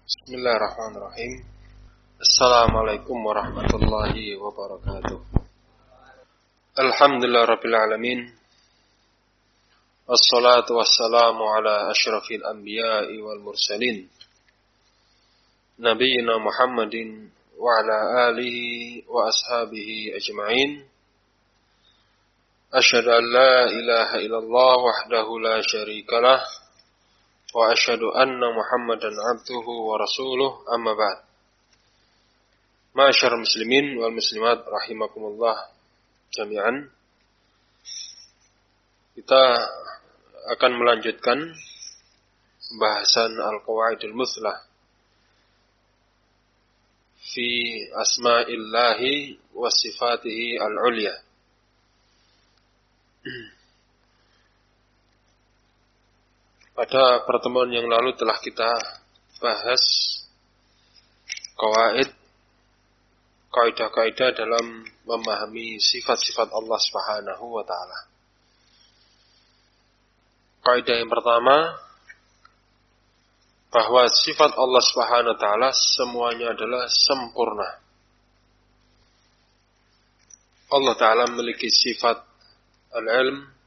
Bismillahirrahmanirrahim. Assalamualaikum warahmatullahi wabarakatuh. Alhamdulillah rabbil alamin. Wassalatu wassalamu ala asyrafil anbiya'i wal mursalin. Nabiyyina Muhammadin wa ala alihi wa ashabihi ajma'in. Asyhadu an la ilaha illallah wahdahu la syarikalah. Wa asyhadu anna Muhammadan abduhu wa rasuluh, amma ba'd. Ma'asyar muslimin wal muslimat rahimakumullah jami'an. Kita akan melanjutkan pembahasan Al-Qawaidul Muthlah fi asma'illahi wa sifatihi al-ulya. Pada pertemuan yang lalu telah kita bahas kaidah-kaidah dalam memahami sifat-sifat Allah Subhanahu wa taala. Kaidah yang pertama, bahwa sifat Allah Subhanahu wa taala semuanya adalah sempurna. Allah taala memiliki sifat al-ilm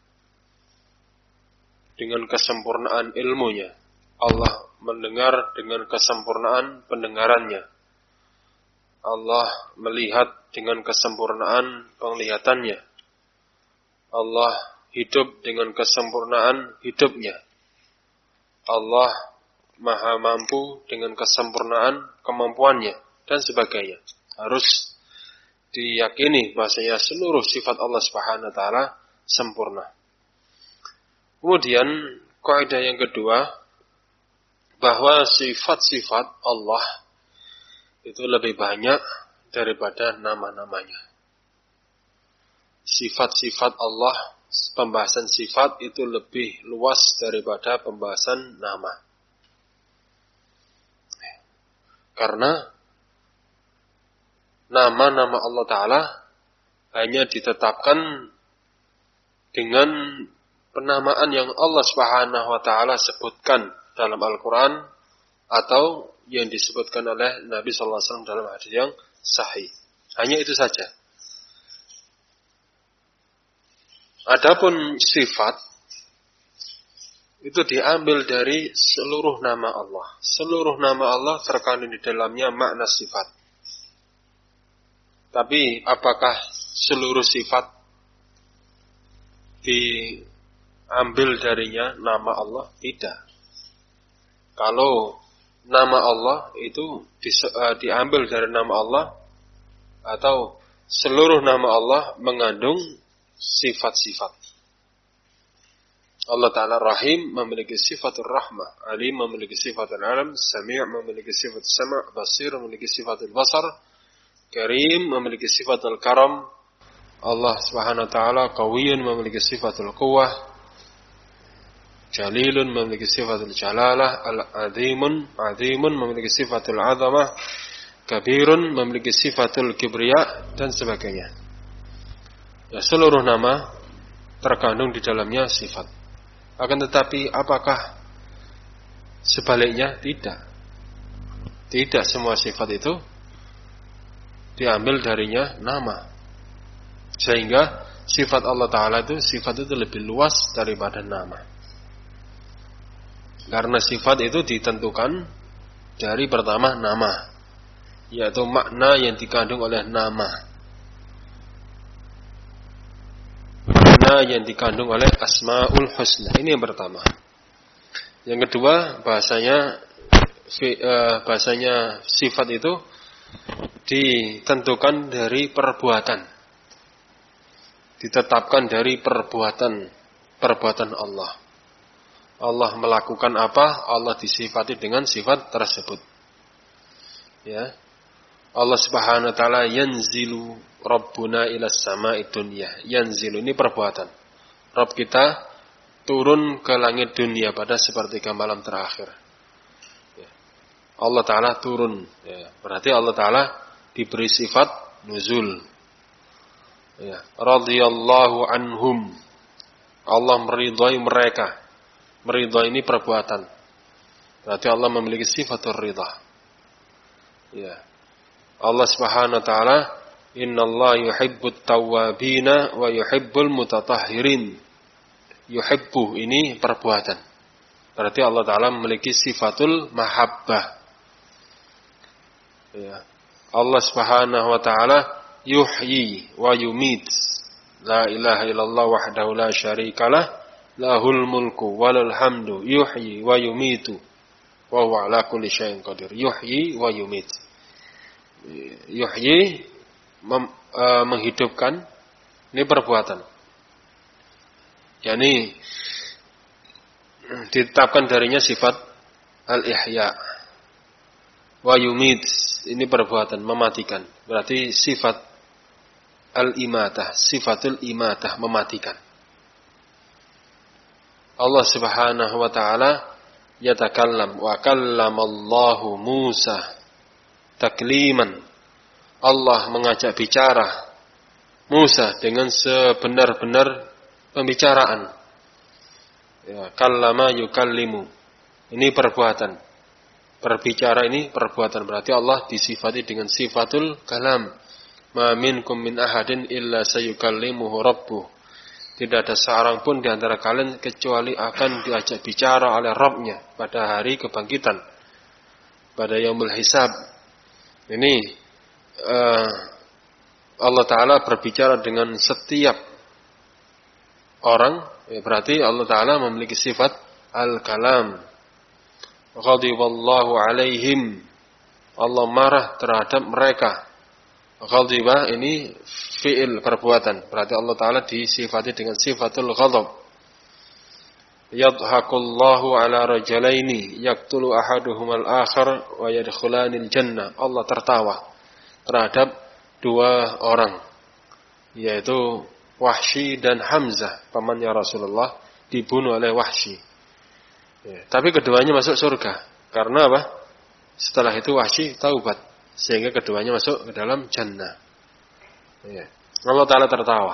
dengan kesempurnaan ilmunya. Allah mendengar dengan kesempurnaan pendengarannya. Allah melihat dengan kesempurnaan penglihatannya. Allah hidup dengan kesempurnaan hidupnya. Allah maha mampu dengan kesempurnaan kemampuannya, dan sebagainya. Harus diyakini bahasanya seluruh sifat Allah Subhanahu wa taala sempurna. Kemudian kaidah yang kedua, bahwa sifat-sifat Allah itu lebih banyak daripada nama-namanya. Sifat-sifat Allah, pembahasan sifat itu lebih luas daripada pembahasan nama. Karena nama-nama Allah Ta'ala hanya ditetapkan dengan penamaan yang Allah Subhanahu wa taala sebutkan dalam Al-Qur'an atau yang disebutkan oleh Nabi sallallahu alaihi wasallam dalam hadis yang sahih. Hanya itu saja. Adapun sifat itu diambil dari seluruh nama Allah. Seluruh nama Allah terkandung di dalamnya makna sifat. Tapi apakah seluruh sifat diambil darinya nama Allah? Tidak. Kalau nama Allah itu diambil dari nama Allah, atau seluruh nama Allah mengandung sifat-sifat. Allah Ta'ala Rahim memiliki sifatul rahmah, Alim memiliki sifatul alam, Sami' memiliki sifatul sama', Basir memiliki sifatul basar, Karim memiliki sifatul karam. Allah Subhanahu wa taala Qawiyyun memiliki sifatul quwwah, Jalilun memiliki sifatul jalalah, Azimun memiliki sifatul azamah, Kabirun memiliki sifatul kibriya, dan sebagainya. Ya, seluruh nama terkandung di dalamnya sifat. Akan tetapi apakah sebaliknya? Tidak. Tidak semua sifat itu diambil darinya nama. Sehingga sifat Allah Ta'ala itu, sifat itu lebih luas daripada nama. Karena sifat itu ditentukan dari pertama nama, yaitu makna yang dikandung oleh nama. Makna yang dikandung oleh Asmaul Husna. Ini yang pertama. Yang kedua, bahasanya sifat itu ditentukan dari perbuatan. Ditetapkan dari perbuatan Allah. Allah melakukan apa, Allah disifati dengan sifat tersebut. Ya. Allah Subhanahu wa taala yanzilu Rabbuna ilas sama'id dunya. Yanzilu ini perbuatan. Rabb kita turun ke langit dunia pada sepertiga malam terakhir. Ya. Allah Ta'ala turun. Ya. Berarti Allah Ta'ala diberi sifat nuzul. Ya. Radhiyallahu anhum. Allah meridhai mereka. Meridhai ini perbuatan. Berarti Allah memiliki sifatul ridha. Ya. Allah Subhanahu wa taala, "Innallaha yuhibbut tawwabina wa yuhibbul mutatahhirin." Yuhibbu ini perbuatan. Berarti Allah taala memiliki sifatul mahabbah. Ya. Allah Subhanahu wa taala yuhyi wa yumit. La ilaha illallah wahdahu la syarikalah, lahul mulku walal hamdu, yuhyi wa yumitu. Wa huwa ala kulli syai'in qadir. Yuhyi wa yumit. Yuhyi menghidupkan, ini perbuatan. Yani ditetapkan darinya sifat al-ihya. Wa yumit, ini perbuatan mematikan. Berarti sifat al-imatah, sifatul imatah, mematikan. Allah Subhanahu wa taala yatakallam wa kallamallahu Musa takliman. Allah mengajak bicara Musa dengan sebenar-benar pembicaraan. Ya, kallama yukallimu. Ini perbuatan. Berbicara ini perbuatan. Berarti Allah disifati dengan sifatul kalam. Ma minkum min ahadin illa sayukallimuhu rabbuh. Tidak ada seorang pun di antara kalian kecuali akan diajak bicara oleh Rabb-nya pada hari kebangkitan, pada yaumul hisab. Ini Allah Ta'ala berbicara dengan setiap orang, berarti Allah Ta'ala memiliki sifat al-kalam. Ghadiballahu alaihim, Allah marah terhadap mereka. Ghadibah ini fi'il, perbuatan. Berarti Allah Ta'ala disifati dengan sifatul ghadab. Yadhakullahu ala rajalaini yaktulu ahaduhumal akhar wa yadkhulanil jannah. Allah tertawa terhadap dua orang, yaitu Wahsy dan Hamzah, pamannya Rasulullah, dibunuh oleh Wahsy. Ya, tapi keduanya masuk surga. Karena apa? Setelah itu Wahsy taubat, sehingga keduanya masuk ke dalam jannah. Ya. Allah Ta'ala tertawa.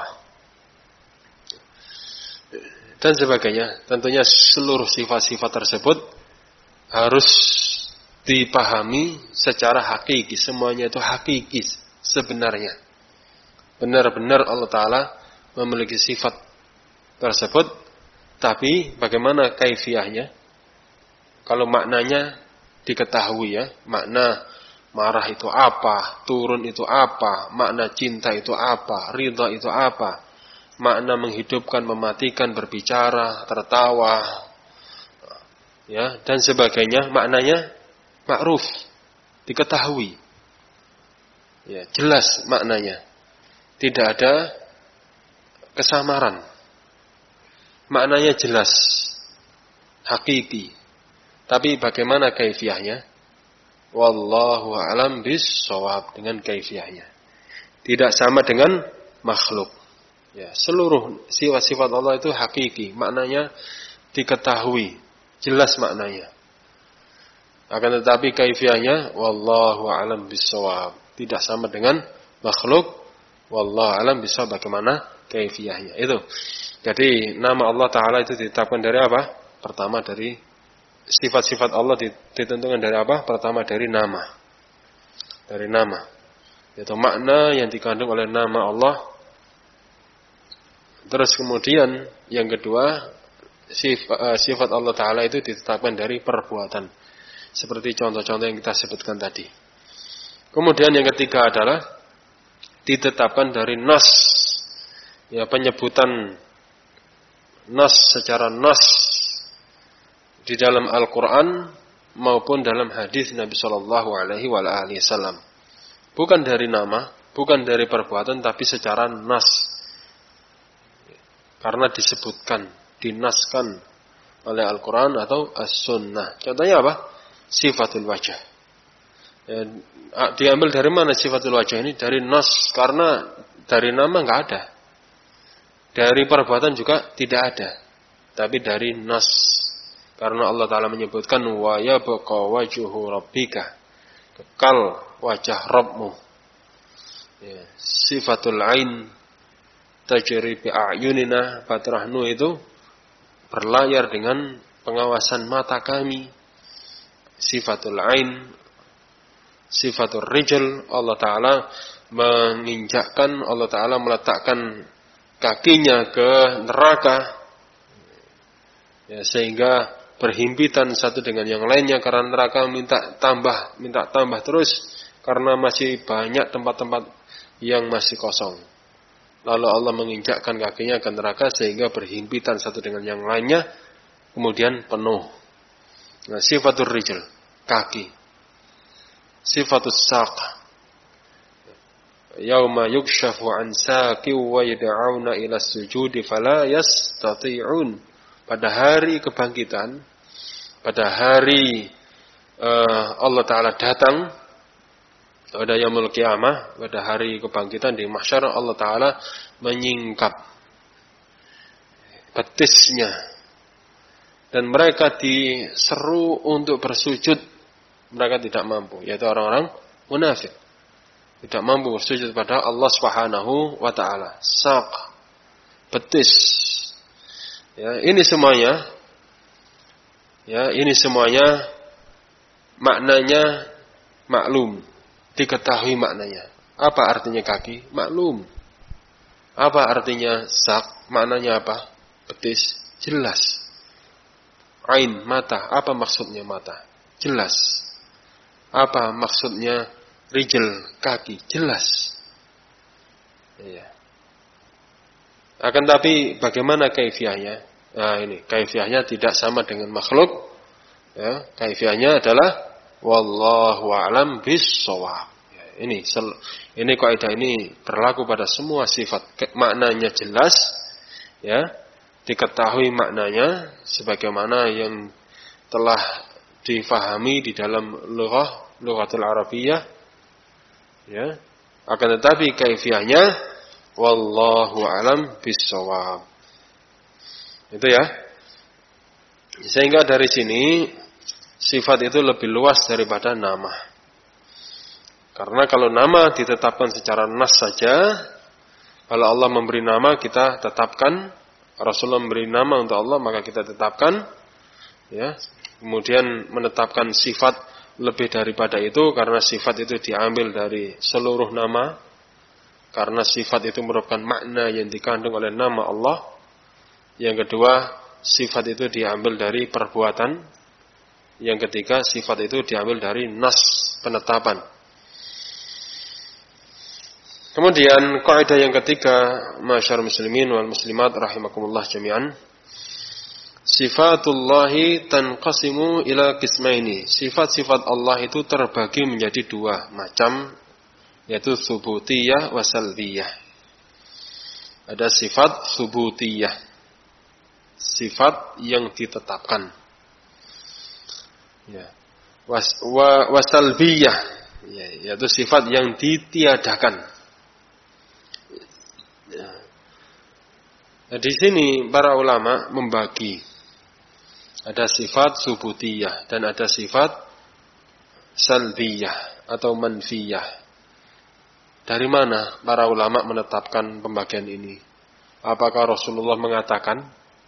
Dan sebagainya. Tentunya seluruh sifat-sifat tersebut harus dipahami secara hakiki. Semuanya itu hakiki sebenarnya. Benar-benar Allah Ta'ala memiliki sifat tersebut. Tapi bagaimana kaifiyahnya? Kalau maknanya diketahui ya. Makna marah itu apa? Turun itu apa? Makna cinta itu apa? Ridha itu apa? Makna menghidupkan, mematikan, berbicara, tertawa, ya, dan sebagainya, maknanya ma'ruf, diketahui, ya, jelas maknanya, tidak ada kesamaran, maknanya jelas, hakiki. Tapi bagaimana kaifiyahnya? Wallahu a'lam bis-shawab, dengan kaifiyahnya. Tidak sama dengan makhluk. Ya, seluruh sifat-sifat Allah itu hakiki, maknanya diketahui, jelas maknanya. Akan tetapi kaifiyahnya wallahu a'lam bis-shawab, tidak sama dengan makhluk. Wallahu a'lam bis-shawab, bagaimana kaifiyahnya. Itu. Jadi nama Allah Ta'ala itu ditetapkan dari apa? Pertama dari sifat-sifat Allah ditentukan dari apa? Pertama dari nama. Dari nama. Itu makna yang dikandung oleh nama Allah. Terus kemudian yang kedua, sifat Allah Ta'ala itu ditetapkan dari perbuatan. Seperti contoh-contoh yang kita sebutkan tadi. Kemudian yang ketiga adalah ditetapkan dari nas. Ya, penyebutan nas secara nas di dalam Al-Quran maupun dalam hadis Nabi Shallallahu Alaihi Wasallam. Bukan dari nama, bukan dari perbuatan, tapi secara nas. Karena disebutkan, dinaskan oleh Al-Quran atau As-Sunnah. Contohnya apa? Sifatul wajah. Ya, diambil dari mana sifatul wajah ini? Dari nas, karena dari nama nggak ada. Dari perbuatan juga tidak ada. Tapi dari nas. Karena Allah Ta'ala menyebutkan wa yabqa wajhu rabbika. Kekal wajah Rabbmu. Ya, sifatul ain tajri bi a'yunina, Batrahnu itu berlayar dengan pengawasan mata kami. Sifatul ain Sifatul rijl, Allah Ta'ala menginjakkan, Allah Ta'ala meletakkan kakinya ke neraka, ya, sehingga berhimpitan satu dengan yang lainnya karena neraka minta tambah terus karena masih banyak tempat-tempat yang masih kosong. Lalu Allah menginjakkan kakinya ke neraka sehingga berhimpitan satu dengan yang lainnya, kemudian penuh. Nah, sifatul rijl, kaki. Sifatul saq, yauma yukshafu an saqi wa yad'auna ila sujudi fala yastati'un. Pada hari kebangkitan, pada hari Allah Ta'ala datang, pada yaumul qiyamah, pada hari kebangkitan di mahsyar, Allah Ta'ala menyingkap betisnya dan mereka diseru untuk bersujud. Mereka tidak mampu, yaitu orang-orang munafik. Tidak mampu bersujud pada Allah Subhanahu wa Ta'ala. Saq, betis. Ya, ini semuanya maknanya maklum, diketahui maknanya. Apa artinya kaki? Maklum. Apa artinya saq? Maknanya apa? Betis, jelas. Ain, mata. Apa maksudnya mata? Jelas. Apa maksudnya rijl, kaki? Jelas. Ya. Akan tapi bagaimana kaifiahnya? Nah, ini kaifiahnya tidak sama dengan makhluk. Ya, kaifiahnya adalah wallahu a'lam bis-shawab. Ya, ini kaidah ini berlaku pada semua sifat. Maknanya jelas, ya, diketahui maknanya sebagaimana yang telah difahami di dalam lughatul Arabiyyah, ya. Akan tetapi kaifiahnya wallahu alam bis-shawab. Itu ya. Sehingga dari sini sifat itu lebih luas daripada nama. Karena kalau nama ditetapkan secara nas saja, kalau Allah memberi nama kita tetapkan, Rasulullah memberi nama untuk Allah maka kita tetapkan, ya. Kemudian menetapkan sifat lebih daripada itu karena sifat itu diambil dari seluruh nama, karena sifat itu merupakan makna yang dikandung oleh nama Allah. Yang kedua, sifat itu diambil dari perbuatan. Yang ketiga, sifat itu diambil dari nas, penetapan. Kemudian kaidah yang ketiga, masyarul muslimin wal muslimat rahimakumullah jami'an, sifatullahi tanqasimu ila qismaini. Sifat-sifat Allah itu terbagi menjadi dua macam, yaitu tsubutiyah wa salbiyah. Ada sifat tsubutiyah, sifat yang ditetapkan. Ya. Wa salbiyah, ya, yaitu sifat yang ditiadakan. Ya. Nah, di sini para ulama membagi. Ada sifat subutiyah dan ada sifat salbiyah atau manfiyah. Dari mana para ulama menetapkan pembagian ini? Apakah Rasulullah mengatakan?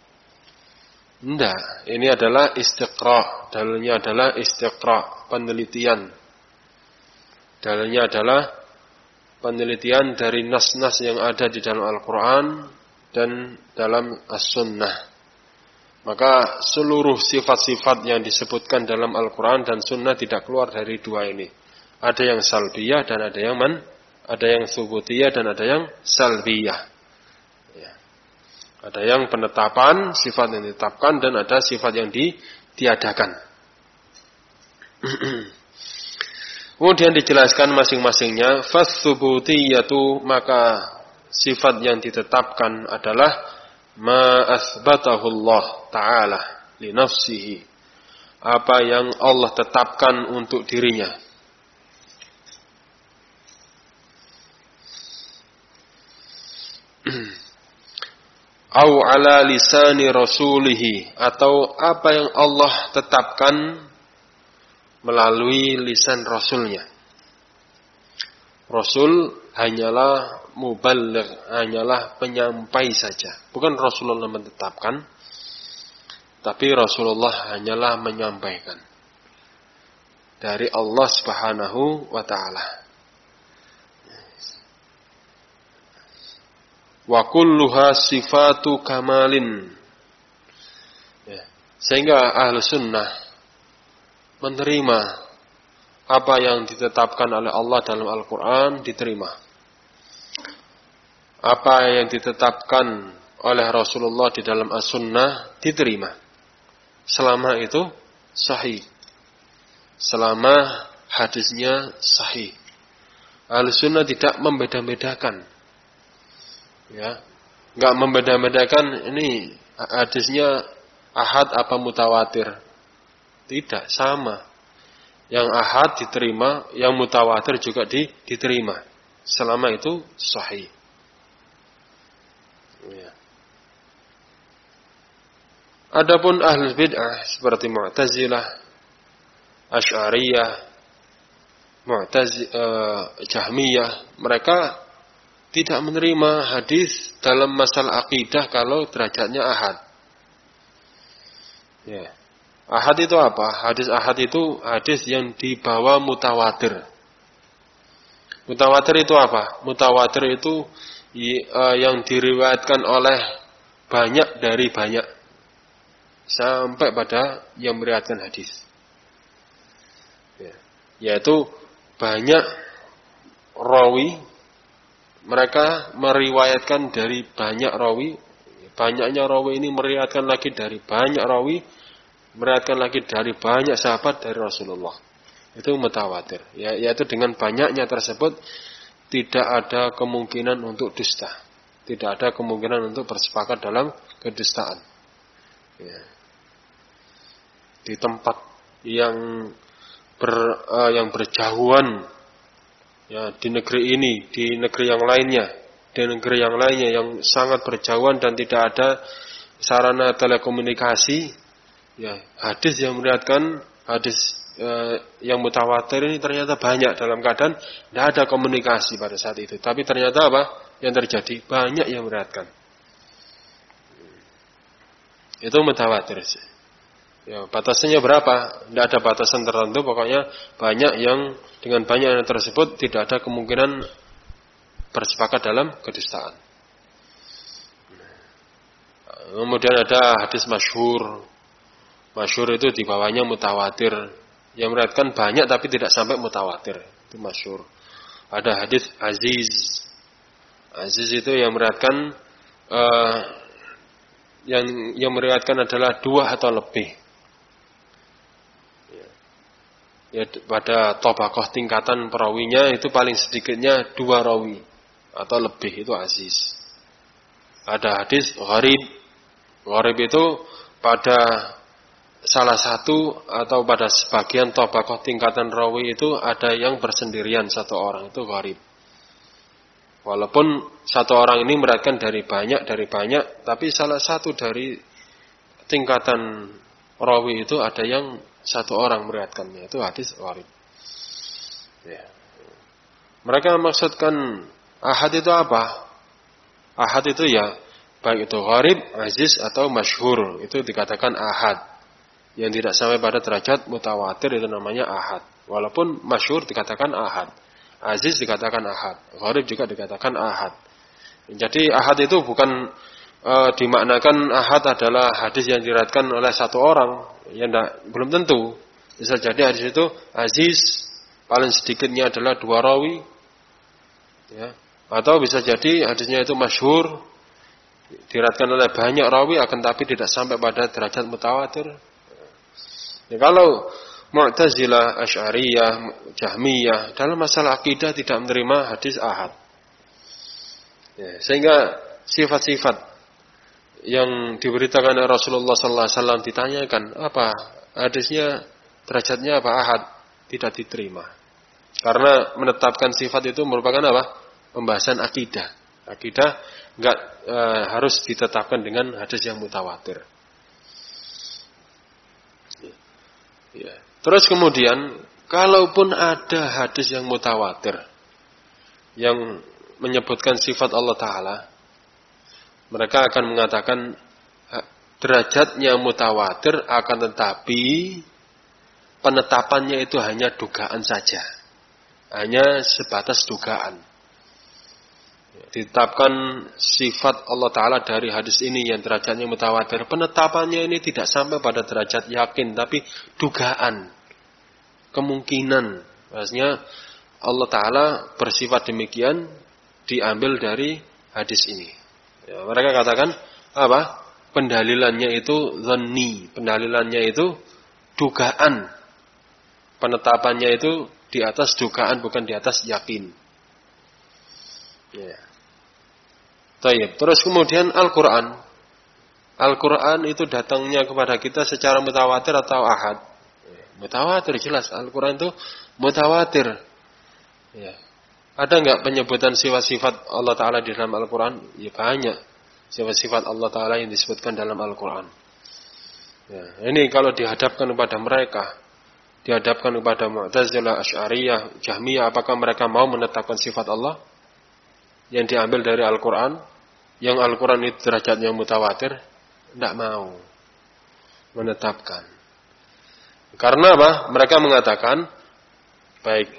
Tidak. Ini adalah istiqra'. Dalilnya adalah istiqra', penelitian. Dalilnya adalah penelitian dari nas-nas yang ada di dalam Al-Quran dan dalam As-Sunnah. Maka seluruh sifat-sifat yang disebutkan dalam Al-Quran dan Sunnah tidak keluar dari dua ini. Ada yang salbiyah dan ada yang subutiyah dan ada yang salbiyah. Ya. Ada yang penetapan, sifat yang ditetapkan dan ada sifat yang ditiadakan. Kemudian dijelaskan masing-masingnya. Fas-subutiyatu, maka sifat yang ditetapkan adalah ma asbatahu Allah Ta'ala li nafsihi, apa yang Allah tetapkan untuk dirinya. Au ala lisani rasulihi, atau apa yang Allah tetapkan melalui lisan Rasulnya. Rasul hanyalah muballigh, hanyalah penyampai saja. Bukan Rasulullah menetapkan, tapi Rasulullah hanyalah menyampaikan. dari Allah Subhanahu wa taala. Wa kulluha sifatu kamalin. Sehingga ahlu sunnah menerima apa yang ditetapkan oleh Allah dalam Al-Quran diterima. Apa yang ditetapkan oleh Rasulullah di dalam As-Sunnah diterima. Selama itu sahih. Selama hadisnya sahih. Ahlu sunnah tidak membeda-bedakan. Ya, nggak membeda-bedakan ini hadisnya ahad apa mutawatir. Tidak, sama. Yang ahad diterima, yang mutawatir juga diterima. Selama itu sahih. Ya. Adapun ahlul bid'ah seperti Mu'tazilah, Asy'ariyah, Jahmiyah, mereka tidak menerima hadis dalam masalah akidah kalau derajatnya ahad. Ya. Ahad itu apa? Hadis ahad itu hadis yang dibawa mutawatir. Mutawatir itu apa? Mutawatir itu yang diriwayatkan oleh banyak dari banyak sampai pada yang meriwayatkan hadis. Ya. Yaitu banyak rawi, mereka meriwayatkan dari banyak rawi. Banyaknya rawi ini meriwayatkan lagi dari banyak rawi, meriwayatkan lagi dari banyak sahabat dari Rasulullah. Itu mutawatir. Yaitu dengan banyaknya tersebut tidak ada kemungkinan untuk dusta. Tidak ada kemungkinan untuk bersepakat dalam kedustaan. Ya. Di tempat yang berjauhan, ya, di negeri ini, di negeri yang lainnya, di negeri yang lainnya yang sangat berjauhan dan tidak ada sarana telekomunikasi, ya, hadis yang meriwayatkan hadis yang mutawatir ini ternyata banyak dalam keadaan tidak ada komunikasi pada saat itu. Tapi ternyata apa yang terjadi? Banyak yang meriwayatkan. Itu mutawatir. Ya, batasannya berapa? Tidak ada batasan tertentu. Pokoknya banyak yang dengan banyak yang tersebut tidak ada kemungkinan bersepakat dalam kedustaan. Kemudian ada hadis masyhur. Masyhur itu di bawahnya mutawatir. Yang meriwayatkan banyak tapi tidak sampai mutawatir. Itu masyhur. Ada hadis aziz. Aziz itu yang meriwayatkan yang meriwayatkan adalah 2 atau lebih. Ya, pada tabaqah tingkatan perawinya itu paling sedikitnya 2 rawi atau lebih, itu aziz. Ada hadis gharib. Gharib itu pada salah satu atau pada sebagian tabaqah tingkatan rawi itu ada yang bersendirian satu orang, itu gharib. Walaupun satu orang ini meriwayatkan dari banyak, tapi salah satu dari tingkatan rawi itu ada yang satu orang meriwayatkannya, itu hadis gharib. Ya. Mereka maksudkan ahad itu apa? Ahad itu ya baik itu gharib, aziz atau masyhur, itu dikatakan ahad. Yang tidak sampai pada derajat mutawatir itu namanya ahad. Walaupun masyhur dikatakan ahad, aziz dikatakan ahad, gharib juga dikatakan ahad. Jadi ahad itu bukan dimaknakan ahad adalah hadis yang diriwayatkan oleh satu orang, ya belum tentu. Bisa jadi hadis itu aziz, paling sedikitnya adalah 2 rawi, ya. Atau bisa jadi hadisnya itu masyhur, diriwayatkan oleh banyak rawi, akan tapi tidak sampai pada derajat mutawatir. Ya, kalau Mu'tazilah, Asy'ariyah, Jahmiyah dalam masalah akidah tidak menerima hadis ahad. Ya, sehingga sifat-sifat yang diberitakan oleh Rasulullah SAW ditanyakan, apa hadisnya, derajatnya apa ahad, tidak diterima. Karena menetapkan sifat itu merupakan apa? Pembahasan akidah. Akidah enggak harus ditetapkan dengan hadis yang mutawatir. Ya. Terus kemudian, kalaupun ada hadis yang mutawatir yang menyebutkan sifat Allah Ta'ala, mereka akan mengatakan derajatnya mutawatir, akan tetapi penetapannya itu hanya dugaan saja. Hanya sebatas dugaan. Ditetapkan sifat Allah Ta'ala dari hadis ini yang derajatnya mutawatir. Penetapannya ini tidak sampai pada derajat yakin, tapi dugaan, kemungkinan. Maksudnya Allah Ta'ala bersifat demikian diambil dari hadis ini. Ya, mereka katakan apa? Pendalilannya itu dhanni, pendalilannya itu dugaan. Penetapannya itu di atas dugaan, bukan di atas yakin. Ya. Tayyib. Terus kemudian Al-Quran. Al-Quran itu datangnya kepada kita secara mutawatir atau ahad? Mutawatir, jelas. Al-Quran itu mutawatir. Ya. Ada enggak penyebutan sifat-sifat Allah Ta'ala di dalam Al-Quran? Ya banyak. Sifat-sifat Allah Ta'ala yang disebutkan dalam Al-Quran. Ya. Ini kalau dihadapkan kepada mereka, dihadapkan kepada Mu'tazilah, Asy'ariyah, Jahmiyah, apakah mereka mau menetapkan sifat Allah yang diambil dari Al-Quran, yang Al-Quran itu derajatnya mutawatir? Tidak mau menetapkan. Karena apa? Mereka mengatakan, baik,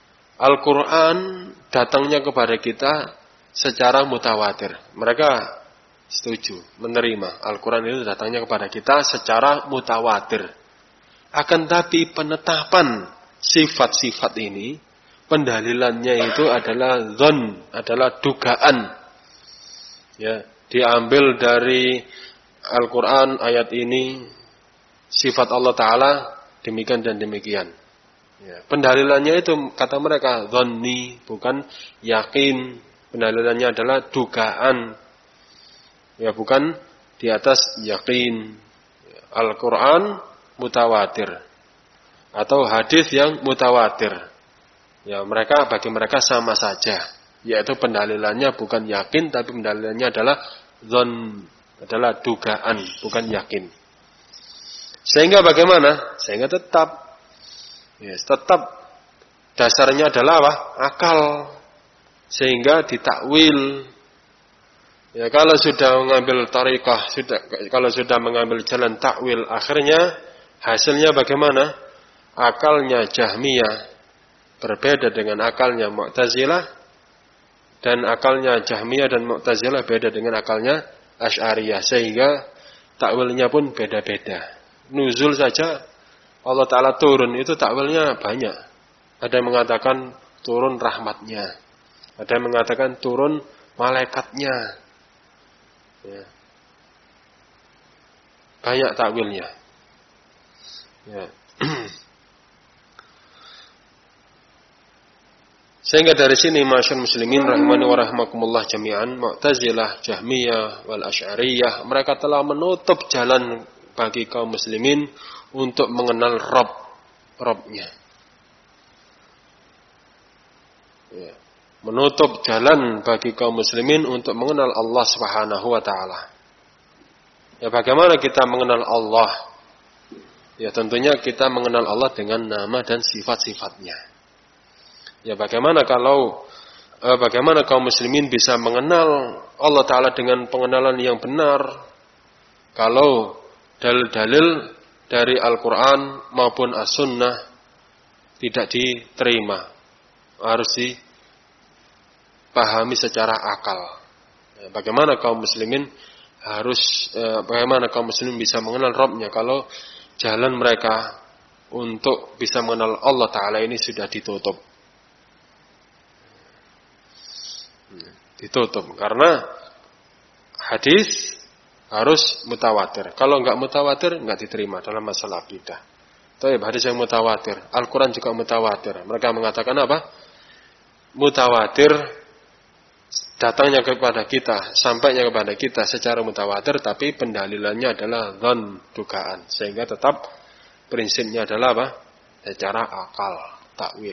Al-Quran datangnya kepada kita secara mutawatir. Mereka setuju, menerima Al-Quran itu datangnya kepada kita secara mutawatir. Akan tapi penetapan sifat-sifat ini, pendalilannya itu adalah dzan, adalah dugaan. Ya, diambil dari Al-Quran ayat ini, sifat Allah Ta'ala demikian dan demikian. Ya, pendalilannya itu kata mereka dzanni, bukan yakin. Pendalilannya adalah dugaan. Ya, bukan di atas yakin. Al-Quran mutawatir atau hadis yang mutawatir. Ya, bagi mereka sama saja, yaitu pendalilannya bukan yakin, tapi pendalilannya adalah dzan, adalah dugaan, bukan yakin. Sehingga bagaimana? Sehingga tetap dasarnya adalah apa? Akal. Sehingga ditakwil. Ya, kalau sudah mengambil tariqah, kalau sudah mengambil jalan takwil, akhirnya hasilnya bagaimana? Akalnya Jahmiyah berbeda dengan akalnya Mu'tazilah, dan akalnya Jahmiyah dan Mu'tazilah beda dengan akalnya Asy'ariyah, sehingga takwilnya pun beda-beda. Nuzul saja Allah Ta'ala turun, itu takwilnya banyak. Ada yang mengatakan turun rahmatnya, ada yang mengatakan turun malaikatnya. Ya. Banyak takwilnya. Ya. Sehingga dari sini masyarakat muslimin rahimani wa rahimakumullah jami'an, Mu'tazilah, Jahmiyah, wal Asy'ariyah, mereka telah menutup jalan bagi kaum muslimin untuk mengenal Rabb-nya. Ya. Menutup jalan bagi kaum muslimin untuk mengenal Allah Subhanahu wa ta'ala. Ya, bagaimana kita mengenal Allah? Ya, tentunya kita mengenal Allah dengan nama dan sifat-sifatnya. Ya, bagaimana kaum muslimin bisa mengenal Allah Ta'ala dengan pengenalan yang benar kalau dalil-dalil dari Al-Quran maupun As-Sunnah tidak diterima, harus dipahami secara akal. Ya, bagaimana kaum muslimin bisa mengenal Rabb-nya kalau jalan mereka untuk bisa mengenal Allah Ta'ala ini sudah ditutup. Karena hadis harus mutawatir. Kalau enggak mutawatir, enggak diterima dalam masalah akidah. Tapi hadis yang mutawatir, Al-Quran juga mutawatir. Mereka mengatakan apa? Mutawatir datangnya kepada kita, sampainya kepada kita secara mutawatir, tapi pendalilannya adalah dzan, dugaan. Sehingga tetap prinsipnya adalah apa? Secara akal, takwil.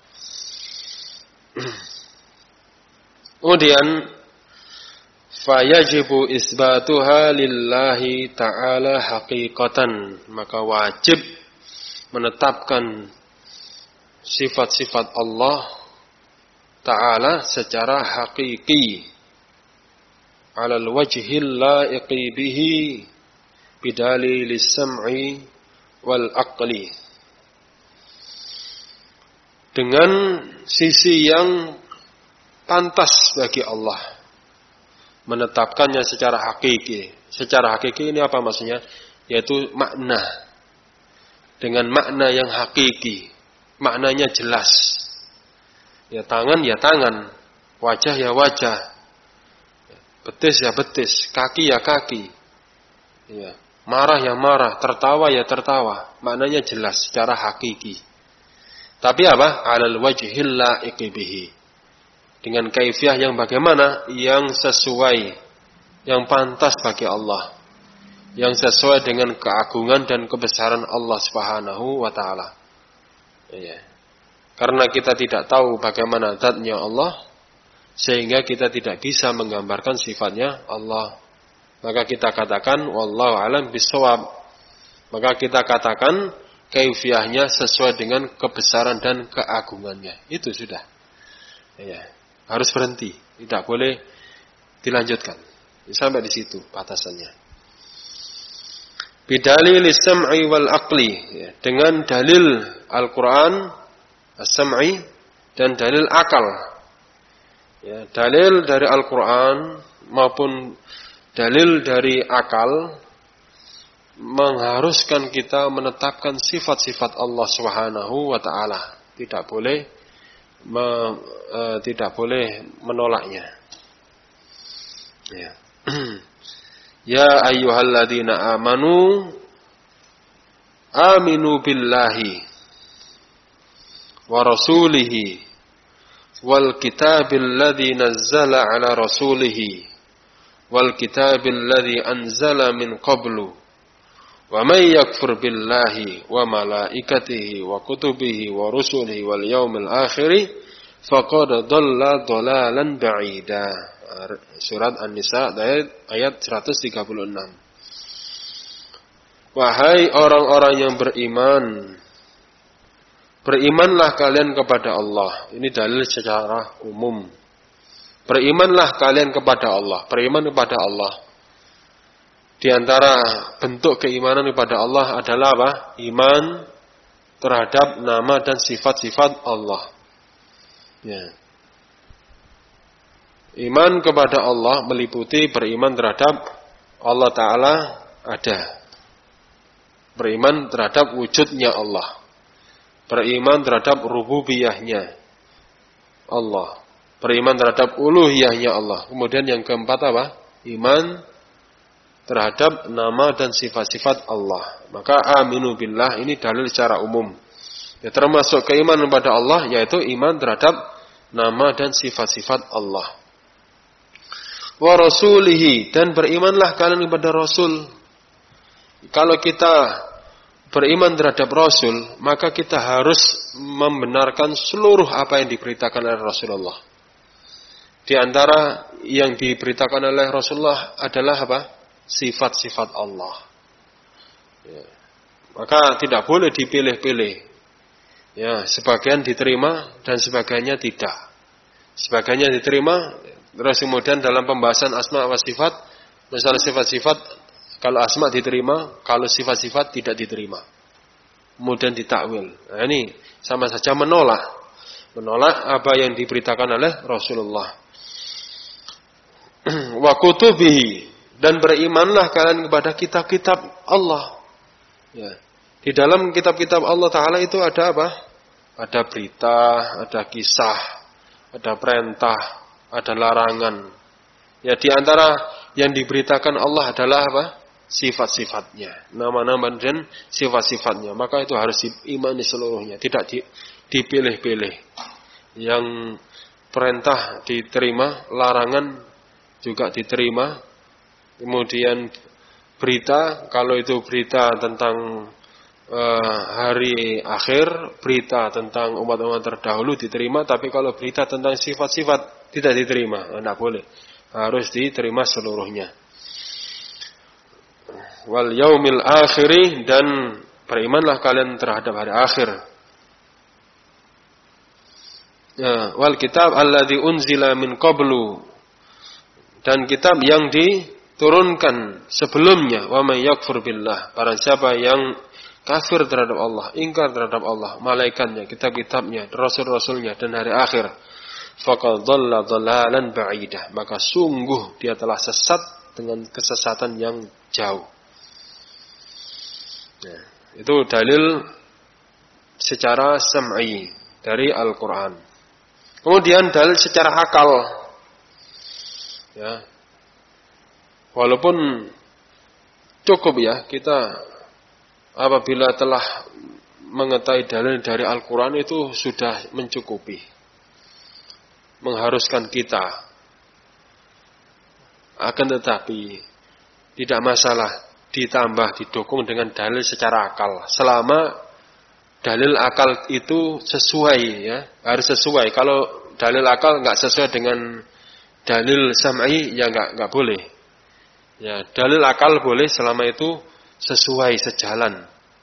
Kemudian fayajibu isbatuha lillahi ta'ala haqiqatan, maka wajib menetapkan sifat-sifat Allah Ta'ala secara hakiki alal wajhil laiqi bihi bidalilis sam'i wal aqli, dengan sisi yang pantas bagi Allah, menetapkannya secara hakiki. Secara hakiki ini apa maksudnya? Yaitu makna, dengan makna yang hakiki, maknanya jelas. Ya tangan ya tangan, wajah ya wajah, betis ya betis, kaki ya kaki, ya, marah ya marah, tertawa ya tertawa, maknanya jelas secara hakiki. Tapi apa? Alal wajhil laiqi bihi, dengan kaifiah yang bagaimana? Yang sesuai, yang pantas bagi Allah, yang sesuai dengan keagungan dan kebesaran Allah Subhanahu wa taala. Ya. Karena kita tidak tahu bagaimana zatnya Allah, sehingga kita tidak bisa menggambarkan sifatnya Allah. Maka kita katakan wallahu a'lam bishawab. Maka kita katakan kaifiahnya sesuai dengan kebesaran dan keagungannya. Itu sudah. Ya. Harus berhenti, tidak boleh dilanjutkan. Sampai di situ batasannya. Bidalil as-sam'i wal aqli, ya, dengan dalil Al-Qur'an as-sam'i dan dalil akal. Ya, dalil dari Al-Qur'an maupun dalil dari akal mengharuskan kita menetapkan sifat-sifat Allah Subhanahu wa taala. Tidak boleh menolaknya. Ya. Ya ayyuhalladzina amanu aminu billahi wa rasulihi wal kitabil ladzi nazzala ala rasulihi wal kitabil ladzi anzala min qablu wa may yakfur billahi wa malaikatihi wa kutubihi wa rusulihi wal yaumil akhir faqad dhalla dhalalan ba'ida. Surat An-Nisa ayat 136. Wahai orang-orang yang beriman, berimanlah kalian kepada Allah. Ini dalil secara umum. Berimanlah kalian kepada Allah. Beriman kepada Allah. Di antara bentuk keimanan kepada Allah adalah apa? Iman terhadap nama dan sifat-sifat Allah. Ya. Iman kepada Allah meliputi beriman terhadap Allah Ta'ala ada. Beriman terhadap wujudnya Allah. Beriman terhadap rububiyahnya Allah. Beriman terhadap uluhiyahnya Allah. Kemudian yang keempat apa? Iman terhadap nama dan sifat-sifat Allah. Maka aminu billah ini dalil secara umum. Ya, termasuk keimanan kepada Allah yaitu iman terhadap nama dan sifat-sifat Allah. Wa rasulihi, dan berimanlah kalian kepada Rasul. Kalau kita beriman terhadap Rasul, maka kita harus membenarkan seluruh apa yang diberitakan oleh Rasulullah. Di antara yang diberitakan oleh Rasulullah adalah apa? Sifat-sifat Allah. Ya. Maka tidak boleh dipilih-pilih. Ya, sebagian diterima dan sebagiannya tidak. Sebagiannya diterima. Terus kemudian dalam pembahasan asma wa sifat, masalah sifat-sifat, kalau asma diterima, kalau sifat-sifat tidak diterima. Kemudian ditakwil. Nah, ini sama saja menolak apa yang diberitakan oleh Rasulullah. Wa kutubihi, dan berimanlah kalian kepada kitab-kitab Allah. Ya. Di dalam kitab-kitab Allah Ta'ala itu ada apa? Ada berita, ada kisah, ada perintah, ada larangan. Ya, di antara yang diberitakan Allah adalah apa? Sifat-sifatnya, nama-nama dan sifat-sifatnya. Maka itu harus diimani seluruhnya, tidak dipilih-pilih. Yang perintah diterima, larangan juga diterima. Kemudian berita, kalau itu berita tentang hari akhir, berita tentang umat-umat terdahulu diterima, tapi kalau berita tentang sifat-sifat tidak diterima, tidak boleh, harus diterima seluruhnya. Wal yaumil akhiri, dan berimanlah kalian terhadap hari akhir. Ya, wal kitab alladzi unzila min qablu, dan kitab yang diturunkan sebelumnya. Wa may yakfur billah, barang siapa yang kafir terhadap Allah, ingkar terhadap Allah, malaikatnya, kitab-kitabnya, rasul-rasulnya, dan hari akhir, faqad dhalla dhalalan ba'idah, maka sungguh dia telah sesat dengan kesesatan yang jauh. Nah, itu dalil secara sam'i dari Al-Quran. Kemudian dalil secara akal. Ya. Walaupun cukup ya kita apabila telah mengetahui dalil dari Al-Quran itu sudah mencukupi, mengharuskan kita. Akan tetapi tidak masalah ditambah, didukung dengan dalil secara akal, selama dalil akal itu sesuai, ya harus sesuai. Kalau dalil akal nggak sesuai dengan dalil sam'i ya nggak boleh. Ya, dalil akal boleh selama itu sesuai, sejalan.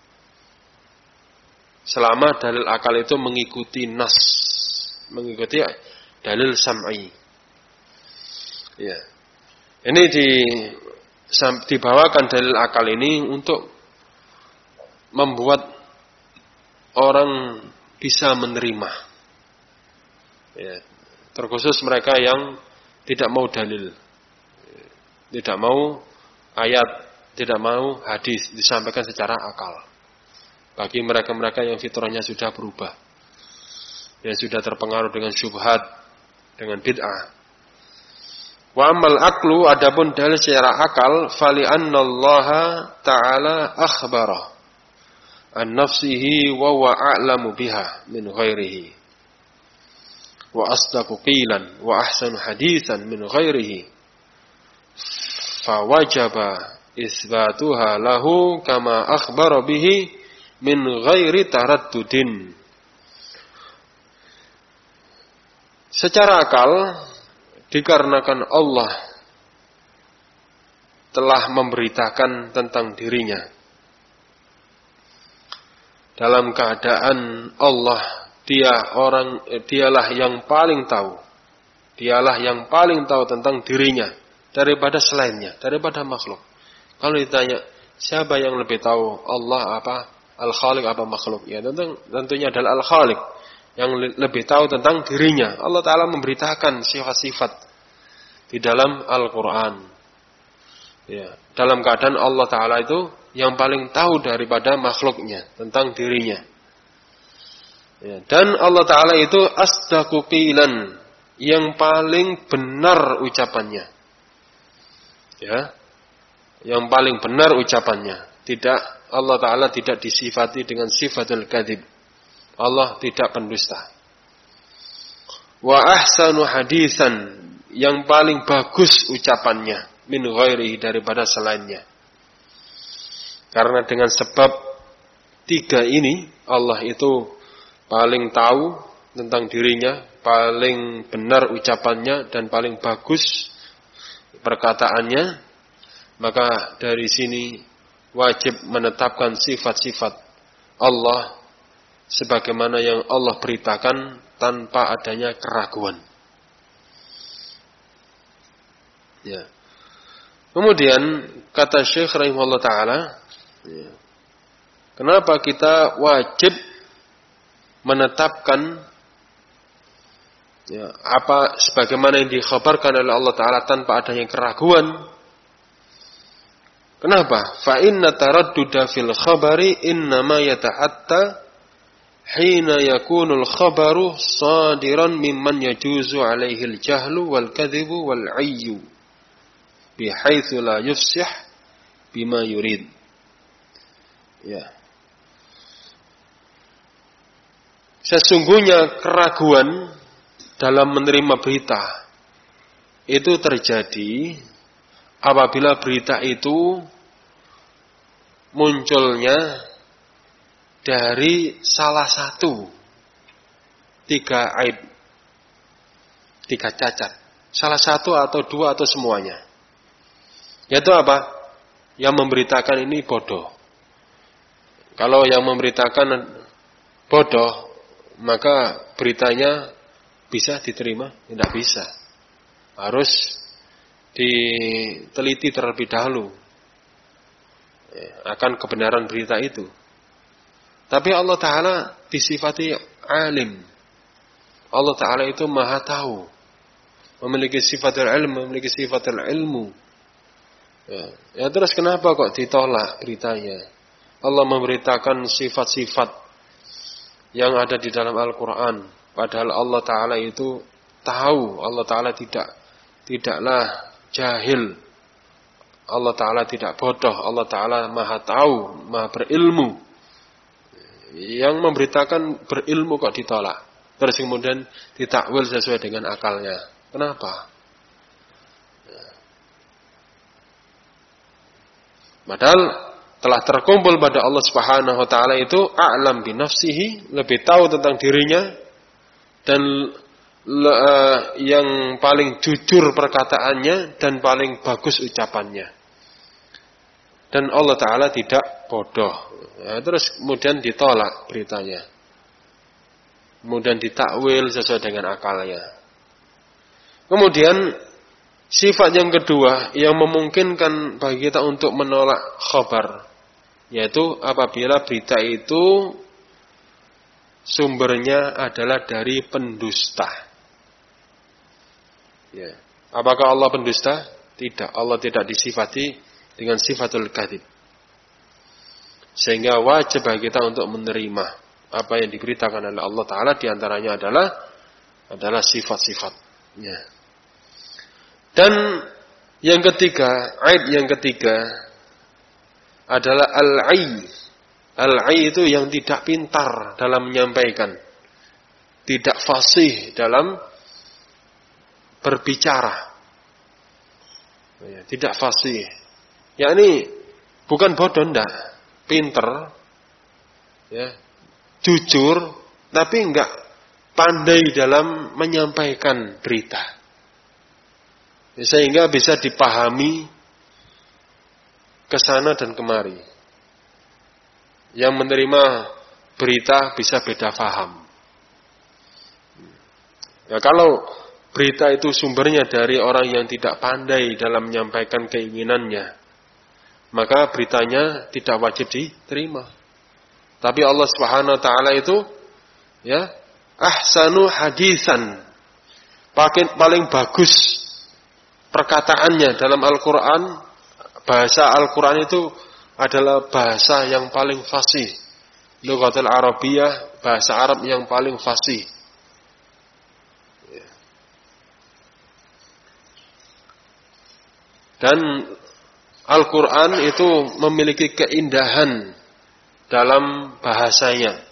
Selama dalil akal itu mengikuti nas, mengikuti dalil sam'i. Ya. Ini dibawakan dalil akal ini untuk membuat orang bisa menerima. Ya. Terkhusus mereka yang tidak mau dalil, tidak mau ayat, tidak mau hadis disampaikan secara akal. Bagi mereka-mereka yang fitrahnya sudah berubah, yang sudah terpengaruh dengan syubhat, dengan bid'ah. Wa amal aklu, adapun dalil secara akal, fali annallaha ta'ala akhbara an nafsihi wa huwa a'lamu biha min ghairihi wa asdaqu qilan wa ahsanu haditsan min ghairihi fa wajaba isbatuha lahu kama akhbara bihi min ghairi taraddudin. Secara akal, dikarenakan Allah telah memberitakan tentang dirinya, dalam keadaan Allah dialah yang paling tahu, dialah yang paling tahu tentang dirinya daripada selainnya, daripada makhluk. Kalau ditanya siapa yang lebih tahu, Allah apa Al-Khaliq apa makhluk? Ya tentunya adalah Al-Khaliq yang lebih tahu tentang dirinya. Allah Ta'ala memberitakan sifat-sifat di dalam Al-Quran. Ya, dalam keadaan Allah Ta'ala itu yang paling tahu daripada makhluknya tentang dirinya. Ya, dan Allah Ta'ala itu asdaqu qilan, yang paling benar ucapannya. Ya, yang paling benar ucapannya. Allah Ta'ala tidak disifati dengan sifatul kadzib. Allah tidak pendusta. Wa ahsanu hadisan, yang paling bagus ucapannya, min ghairihi, daripada selainnya. Karena dengan sebab tiga ini, Allah itu paling tahu tentang dirinya, paling benar ucapannya, dan paling bagus perkataannya. Maka dari sini wajib menetapkan sifat-sifat Allah sebagaimana yang Allah beritakan tanpa adanya keraguan. Ya. Kemudian kata Syekh rahimahullah ta'ala, ya, kenapa kita wajib menetapkan ya, apa sebagaimana yang dikhabarkan oleh Allah Ta'ala tanpa adanya keraguan? Kenapa? Fa inna taradduda fil khabari innama yata'atta hina yakunul khabaru sadiran mimman yajuzu alaihi al-jahlu wal kadhibu wal 'ayyu bihaitsu la yufsih bima yurid. Ya. Sesungguhnya keraguan dalam menerima berita itu terjadi apabila berita itu munculnya dari salah satu tiga aib, tiga cacat, salah satu atau dua atau semuanya. Yaitu apa? Yang memberitakan ini bodoh. Kalau yang memberitakan bodoh, maka beritanya bisa diterima? Tidak bisa. Harus diteliti terlebih dahulu akan kebenaran berita itu. Tapi Allah Ta'ala disifati alim. Allah Ta'ala itu maha tahu. Memiliki sifatul ilmu, memiliki sifatul ilmu. Ya, terus kenapa kok ditolak beritanya? Allah memberitakan sifat-sifat yang ada di dalam Al-Quran. Padahal Allah Ta'ala itu tahu. Allah Ta'ala tidaklah jahil. Allah Ta'ala tidak bodoh. Allah Ta'ala maha tahu, maha berilmu. Yang memberitakan berilmu kok ditolak. Terus kemudian ditakwil sesuai dengan akalnya. Kenapa? Padahal telah terkumpul pada Allah Subhanahu wa taala itu a'lam bi nafsihi, lebih tahu tentang dirinya dan yang paling jujur perkataannya dan paling bagus ucapannya. Dan Allah Ta'ala tidak bodoh. Ya, terus kemudian ditolak beritanya. Kemudian ditakwil sesuai dengan akalnya. Kemudian sifat yang kedua yang memungkinkan bagi kita untuk menolak khabar, yaitu apabila berita itu sumbernya adalah dari pendusta. Ya. Apakah Allah pendusta? Tidak. Allah tidak disifati dengan sifatul kadzib. Sehingga wajib bagi kita untuk menerima apa yang diberitakan oleh Allah Ta'ala, diantaranya adalah sifat-sifatnya. Dan yang ketiga, aib yang ketiga adalah al-ai. Al-ai itu yang tidak pintar dalam menyampaikan, tidak fasih dalam berbicara, tidak fasih. Yakni bukan bodoh, ndak, pinter, ya, jujur, tapi enggak pandai dalam menyampaikan berita. Sehingga bisa dipahami ke sana dan kemari. Yang menerima berita bisa beda faham. Ya, kalau berita itu sumbernya dari orang yang tidak pandai dalam menyampaikan keinginannya, maka beritanya tidak wajib diterima. Tapi Allah Subhanahu wa taala itu ya ahsanu hadisan, paling bagus perkataannya dalam Al-Quran. Bahasa Al-Quran itu adalah bahasa yang paling fasih. Lughatul Arabiyah, bahasa Arab yang paling fasih. Dan Al-Quran itu memiliki keindahan dalam bahasanya.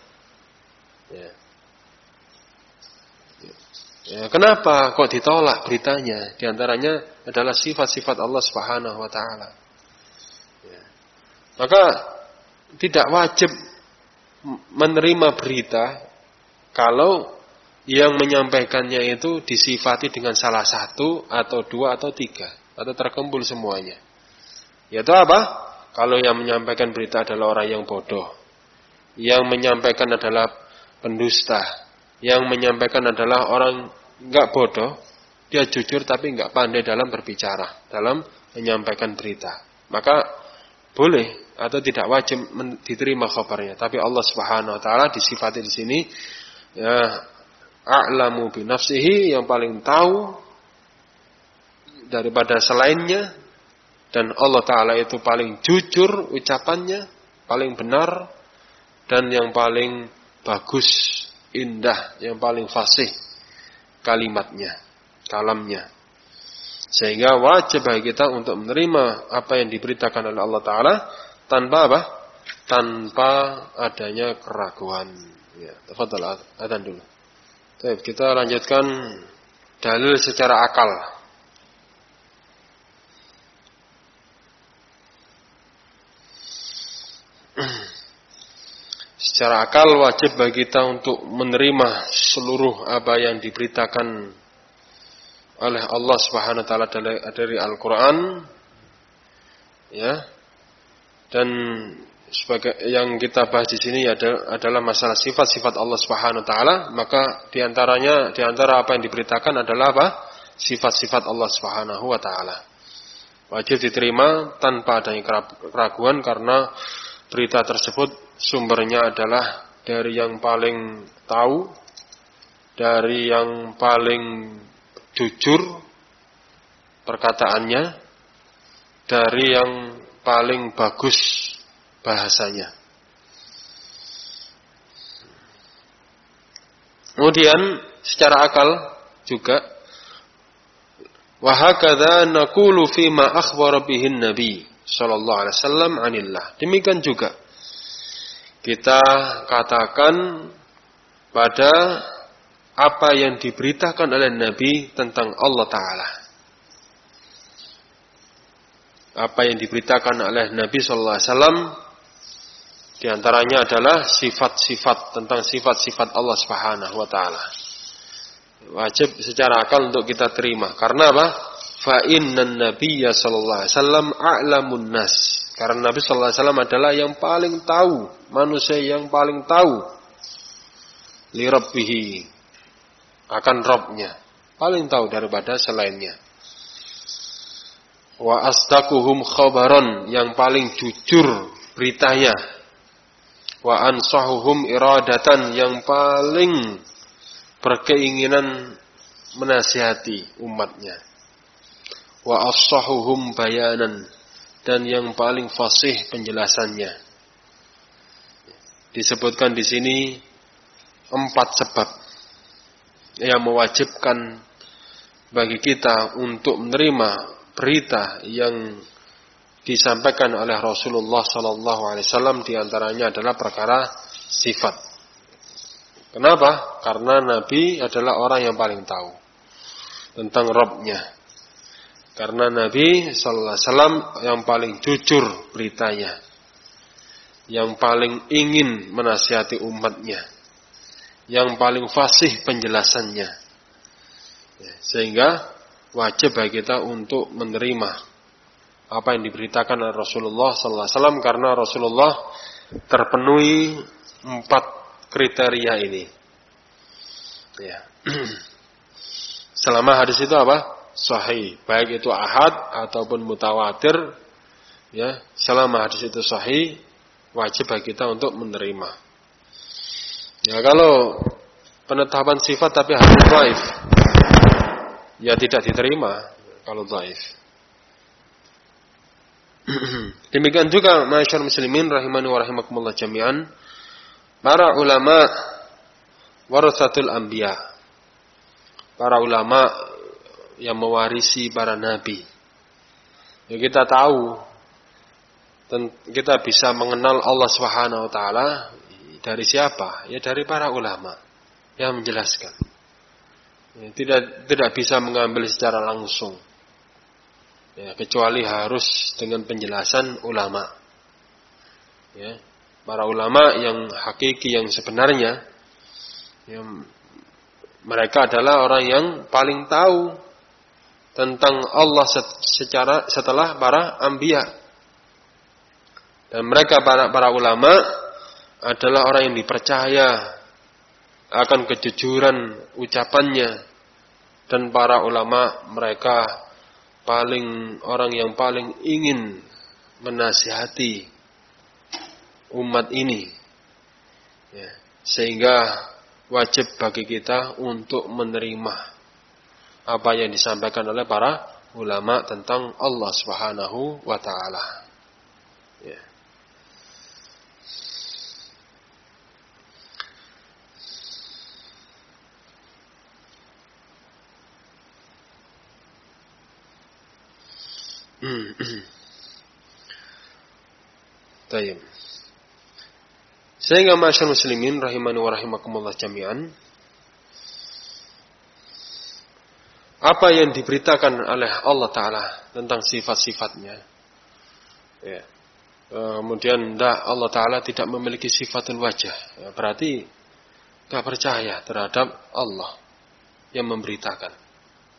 Ya, kenapa kok ditolak beritanya? Di antaranya adalah sifat-sifat Allah Subhanahu wa taala. Ya. Maka tidak wajib menerima berita kalau yang menyampaikannya itu disifati dengan salah satu atau dua atau tiga atau terkumpul semuanya. Yaitu apa? Kalau yang menyampaikan berita adalah orang yang bodoh, yang menyampaikan adalah pendusta, yang menyampaikan adalah orang enggak bodoh, dia jujur tapi enggak pandai dalam berbicara, dalam menyampaikan berita. Maka boleh atau tidak wajib diterima khabarnya. Tapi Allah Subhanahu wa taala disifati di sini ya a'lamu bi nafsihi, yang paling tahu daripada selainnya, dan Allah Ta'ala itu paling jujur ucapannya, paling benar, dan yang paling bagus, indah, yang paling fasih kalimatnya, kalamnya. Sehingga wajib bagi kita untuk menerima apa yang diberitakan oleh Allah Ta'ala tanpa apa? Tanpa adanya keraguan. Ya, tafadhal adzan dulu. Baik, kita lanjutkan dalil secara akal. Secara akal wajib bagi kita untuk menerima seluruh apa yang diberitakan oleh Allah Subhanahu wa taala dari Al-Qur'an, ya. Dan sebagai yang kita bahas di sini adalah masalah sifat-sifat Allah Subhanahu wa taala, maka di antara apa yang diberitakan adalah apa? Sifat-sifat Allah Subhanahu wa taala. Wajib diterima tanpa adanya keraguan, karena berita tersebut sumbernya adalah dari yang paling tahu, dari yang paling jujur perkataannya, dari yang paling bagus bahasanya. Kemudian secara akal juga, wa hakadza naqulu fi ma akhbara bihi Nabi sallallahu alaihi wasallam 'anillah. Demikian juga kita katakan pada apa yang diberitakan oleh Nabi tentang Allah Ta'ala. Apa yang diberitakan oleh Nabi sallallahu alaihi wasallam di antaranya adalah sifat-sifat, tentang sifat-sifat Allah Subhanahu wa taala. Wajib secara akal untuk kita terima. Karena apa? Fa innan nabiyya sallallahu alaihi wasallam a'lamun nas. Karena Nabi sallallahu alaihi wasallam adalah yang paling tahu, manusia yang paling tahu li rabbih, akan Rabbnya, paling tahu daripada selainnya. Wa asdaquhum khabaran, yang paling jujur beritanya. Wa ansahuhum iradatan, yang paling berkeinginan menasihati umatnya. Wa assahuhum bayanan, dan yang paling fasih penjelasannya. Disebutkan di sini 4 sebab yang mewajibkan bagi kita untuk menerima berita yang disampaikan oleh Rasulullah sallallahu alaihi wasallam, di antaranya adalah perkara sifat. Kenapa? Karena Nabi adalah orang yang paling tahu tentang Rabb-Nya. Karena Nabi sallallahu alaihi wasallam yang paling jujur beritanya, yang paling ingin menasihati umatnya, yang paling fasih penjelasannya. Sehingga wajib bagi kita untuk menerima apa yang diberitakan oleh Rasulullah sallallahu alaihi wasallam, karena Rasulullah terpenuhi 4 kriteria ini. Ya. Selama hadis itu apa? Sahih, baik itu ahad ataupun mutawatir, ya, selama hadis itu sahih, wajib bagi kita untuk menerima. Ya, kalau penetapan sifat tapi hadis dhaif, ya tidak diterima kalau dhaif. Demikian juga masyarakat muslimin rahimani wa rahimakumullah jami'an, para ulama waratsatul anbiya, para ulama yang mewarisi para nabi. Ya, kita tahu, kita bisa mengenal Allah Subhanahu wa taala dari siapa? Ya dari para ulama yang menjelaskan. Ya, tidak bisa mengambil secara langsung. Ya, kecuali harus dengan penjelasan ulama. Ya, para ulama yang hakiki, yang sebenarnya, ya, mereka adalah orang yang paling tahu tentang Allah setelah para anbiya. Dan mereka para ulama adalah orang yang dipercaya akan kejujuran ucapannya, dan para ulama mereka orang yang paling ingin menasihati umat ini. Ya, sehingga wajib bagi kita untuk menerima apa yang disampaikan oleh para ulama tentang Allah Subhanahu wa taala. Ya. Tayyib. Sehingga masyarakat muslimin rahimani wa rahimakumullah jami'an, apa yang diberitakan oleh Allah Ta'ala tentang sifat-sifatnya, ya, kemudian Allah Ta'ala tidak memiliki sifatul wajah, ya, berarti tidak percaya terhadap Allah yang memberitakan.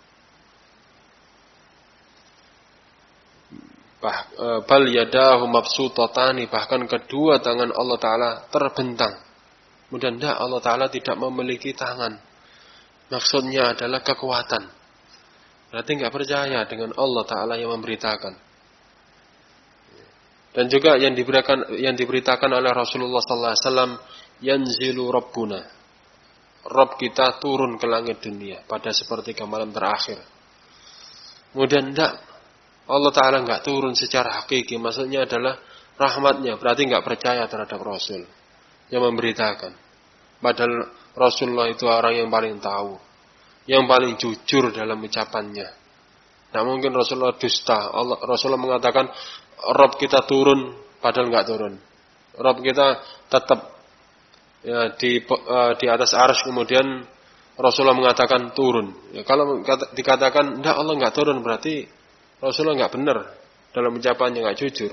Bal yadahu mabsutatani, bahkan kedua tangan Allah Ta'ala terbentang. Kemudian Allah Ta'ala tidak memiliki tangan, maksudnya adalah kekuatan. Berarti tidak percaya dengan Allah Ta'ala yang memberitakan. Dan juga yang diberitakan oleh Rasulullah sallallahu alaihi wasallam, yanzilu rabbuna. Rabb kita turun ke langit dunia pada sepertiga malam terakhir. Kemudian Allah Ta'ala enggak turun secara hakiki. Maksudnya adalah rahmatnya. Berarti enggak percaya terhadap Rasul yang memberitakan. Padahal Rasulullah itu orang yang paling tahu, yang paling jujur dalam ucapannya. Nah mungkin Rasulullah dusta. Rasulullah mengatakan Rabb kita turun, padahal enggak turun. Rabb kita tetap ya, di atas arsy, kemudian Rasulullah mengatakan turun. Ya, kalau dikatakan enggak, Allah enggak turun, berarti Rasulullah enggak benar dalam ucapannya, enggak jujur.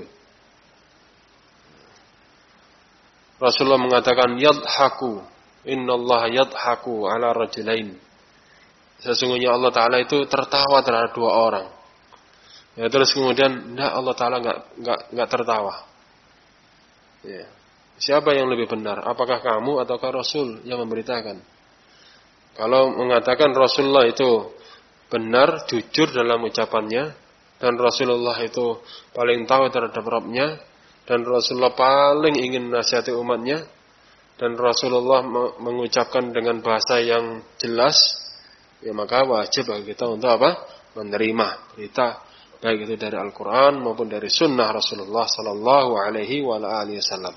Rasulullah mengatakan yadhaku, innallaha yadhaku ala rajulain. Sesungguhnya Allah Ta'ala itu tertawa terhadap dua orang. Ya, terus kemudian enggak, Allah Ta'ala enggak tertawa. Ya. Siapa yang lebih benar? Apakah kamu ataukah Rasul yang memberitakan? Kalau mengatakan Rasulullah itu benar, jujur dalam ucapannya, dan Rasulullah itu paling tahu terhadap Rabbnya, dan Rasulullah paling ingin menasihati umatnya, dan Rasulullah mengucapkan dengan bahasa yang jelas, ya maka wajib bagi kita untuk apa? Menerima berita, baik itu dari Al-Quran maupun dari Sunnah Rasulullah Sallallahu Alaihi Wasallam.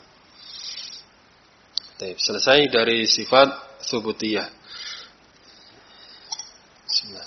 Selesai dari sifat tsubutiyah. Bismillah.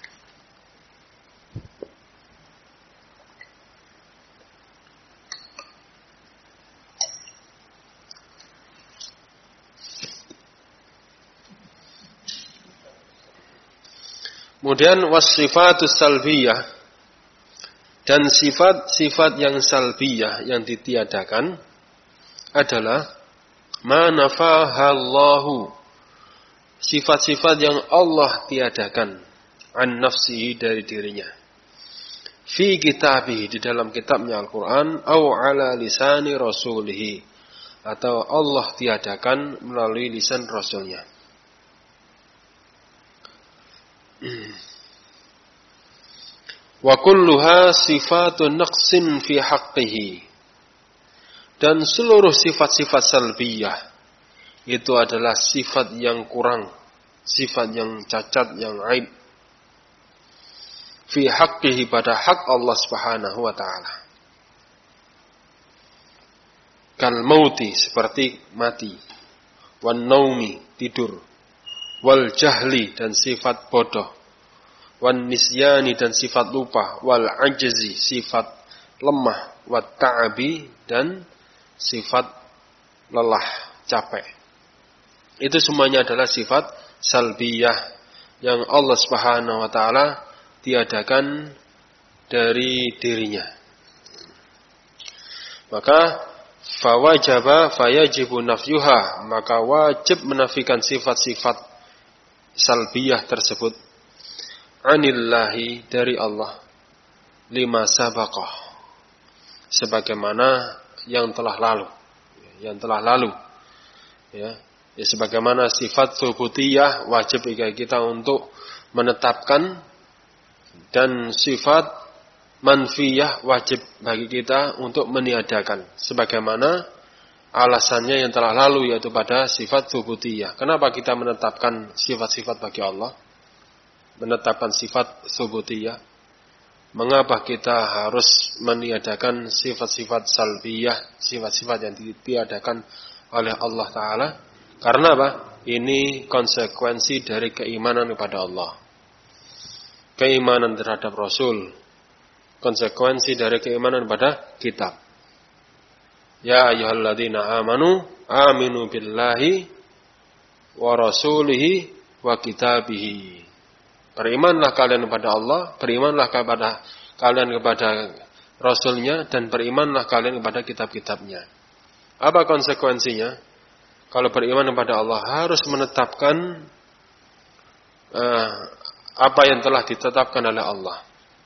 Kemudian wasifatus salbiyah, dan sifat-sifat yang salbiyah yang ditiadakan adalah ma nafahallahu, sifat-sifat yang Allah tiadakan an nafsihi, dari dirinya, fi kitabih, di dalam kitabnya Al-Quran, au ala lisani rasulihi, atau Allah tiadakan melalui lisan Rasulnya. Wa kulluha sifatun naqsin fi haqqihi, dan seluruh sifat-sifat salbiyah itu adalah sifat yang kurang, sifat yang cacat, yang aib, fi haqqihi, pada hak Allah Subhanahu wa taala. Kal mauti, seperti mati, wan naumi, tidur, wal jahli, dan sifat bodoh, wan nisyani, dan sifat lupa, wal ajzi, sifat lemah, wat ta'abi, dan sifat lelah, capek. Itu semuanya adalah sifat salbiyah yang Allah Subhanahu wa taala tiadakan dari dirinya. Maka fayajibu nafyuha, maka wajib menafikan sifat-sifat salbiyah tersebut anillahi, dari Allah, lima sabaqah, sebagaimana yang telah lalu, ya sebagaimana sifat tsubutiyah wajib bagi kita untuk menetapkan, dan sifat manfiyah wajib bagi kita untuk meniadakan, sebagaimana alasannya yang telah lalu, yaitu pada sifat tsubutiyah. Kenapa kita menetapkan sifat-sifat bagi Allah, menetapkan sifat tsubutiyah? Mengapa kita harus meniadakan sifat-sifat salbiyah, sifat-sifat yang ditiadakan oleh Allah Ta'ala? Karena apa? Ini konsekuensi dari keimanan kepada Allah, keimanan terhadap Rasul, konsekuensi dari keimanan pada kitab. Ya ayyuhalladzina amanu aminu billahi wa rasulihi wa kitabihi. Berimanlah kalian kepada Allah, berimanlah kepada kalian kepada Rasulnya, dan berimanlah kalian kepada kitab-kitabnya. Apa konsekuensinya? Kalau beriman kepada Allah harus menetapkan apa yang telah ditetapkan oleh Allah.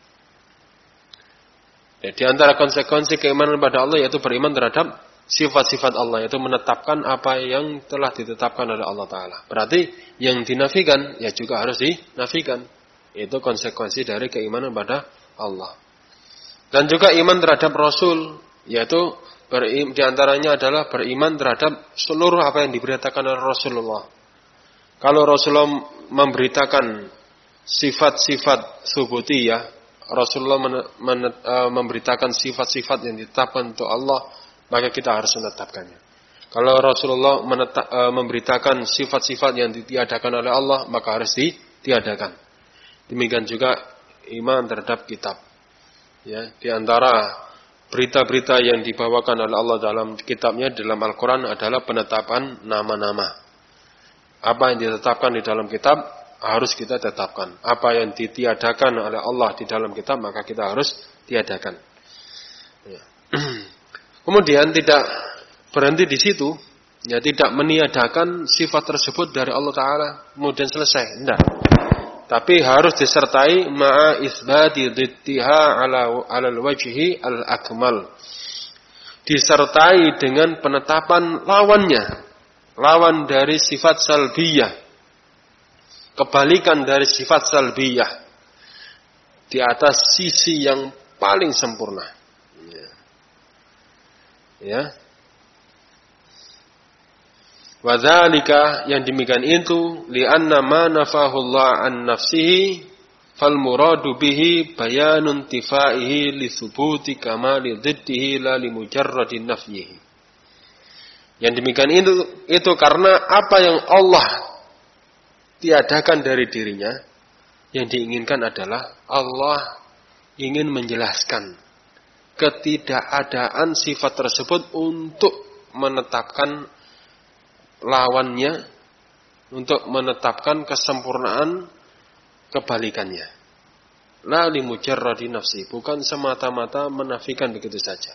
Di antara konsekuensi keimanan kepada Allah yaitu beriman terhadap sifat-sifat Allah, yaitu menetapkan apa yang telah ditetapkan oleh Allah Ta'ala. Berarti yang dinafikan ya juga harus dinafikan. Itu konsekuensi dari keimanan pada Allah. Dan juga iman terhadap Rasul, Yaitu diantaranya adalah beriman terhadap seluruh apa yang diberitakan oleh Rasulullah. Kalau Rasulullah memberitakan sifat-sifat subutiyah, Rasulullah memberitakan sifat-sifat yang ditetapkan untuk Allah, maka kita harus menetapkannya. Kalau Rasulullah memberitakan sifat-sifat yang ditiadakan oleh Allah, maka harus ditiadakan. Demikian juga iman terhadap kitab. Ya, di antara berita-berita yang dibawakan oleh Allah dalam kitabnya, dalam Al-Quran adalah penetapan nama-nama. Apa yang ditetapkan di dalam kitab harus kita tetapkan. Apa yang ditiadakan oleh Allah di dalam kitab, maka kita harus tiadakan. Ya. Kemudian tidak berhenti di situ, ya, tidak meniadakan sifat tersebut dari Allah Ta'ala kemudian selesai. Tidak. Tapi harus disertai ma'a isbati dhittiha ala wajhi al-akmal. Disertai dengan penetapan lawannya. Lawan dari sifat salbiyah. Kebalikan dari sifat salbiyah. Di atas sisi yang paling sempurna. Ya. Wadzalika, yang demikian itu, li'anna ma nafahu Allah an nafsihi fal muradu bihi bayanun tifaihi li thubuti kamali dhiddihi la li mujarradin nafyihi. Yang demikian itu karena apa yang Allah tiadakan dari dirinya, yang diinginkan adalah Allah ingin menjelaskan ketidakadaan sifat tersebut untuk menetapkan lawannya, untuk menetapkan kesempurnaan kebalikannya. La li mujarradi nafsi, bukan semata-mata menafikan begitu saja.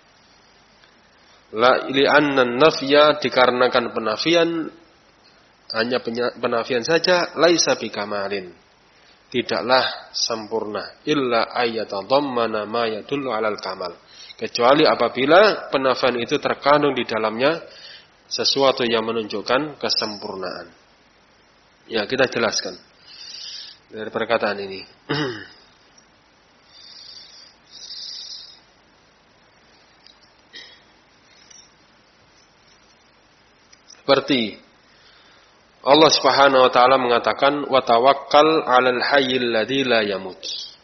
La li'anna nafya, dikarenakan penafian, hanya penafian saja, laisa bikamalin, tidaklah sempurna, illa ayyatadhammana ma yadullu 'alal kamal, kecuali apabila penafian itu terkandung di dalamnya sesuatu yang menunjukkan kesempurnaan. Ya, kita jelaskan dari perkataan ini. Seperti Allah Subhanahu wa taala mengatakan, wa tawakkal 'alal hayyil ladzi la yamut.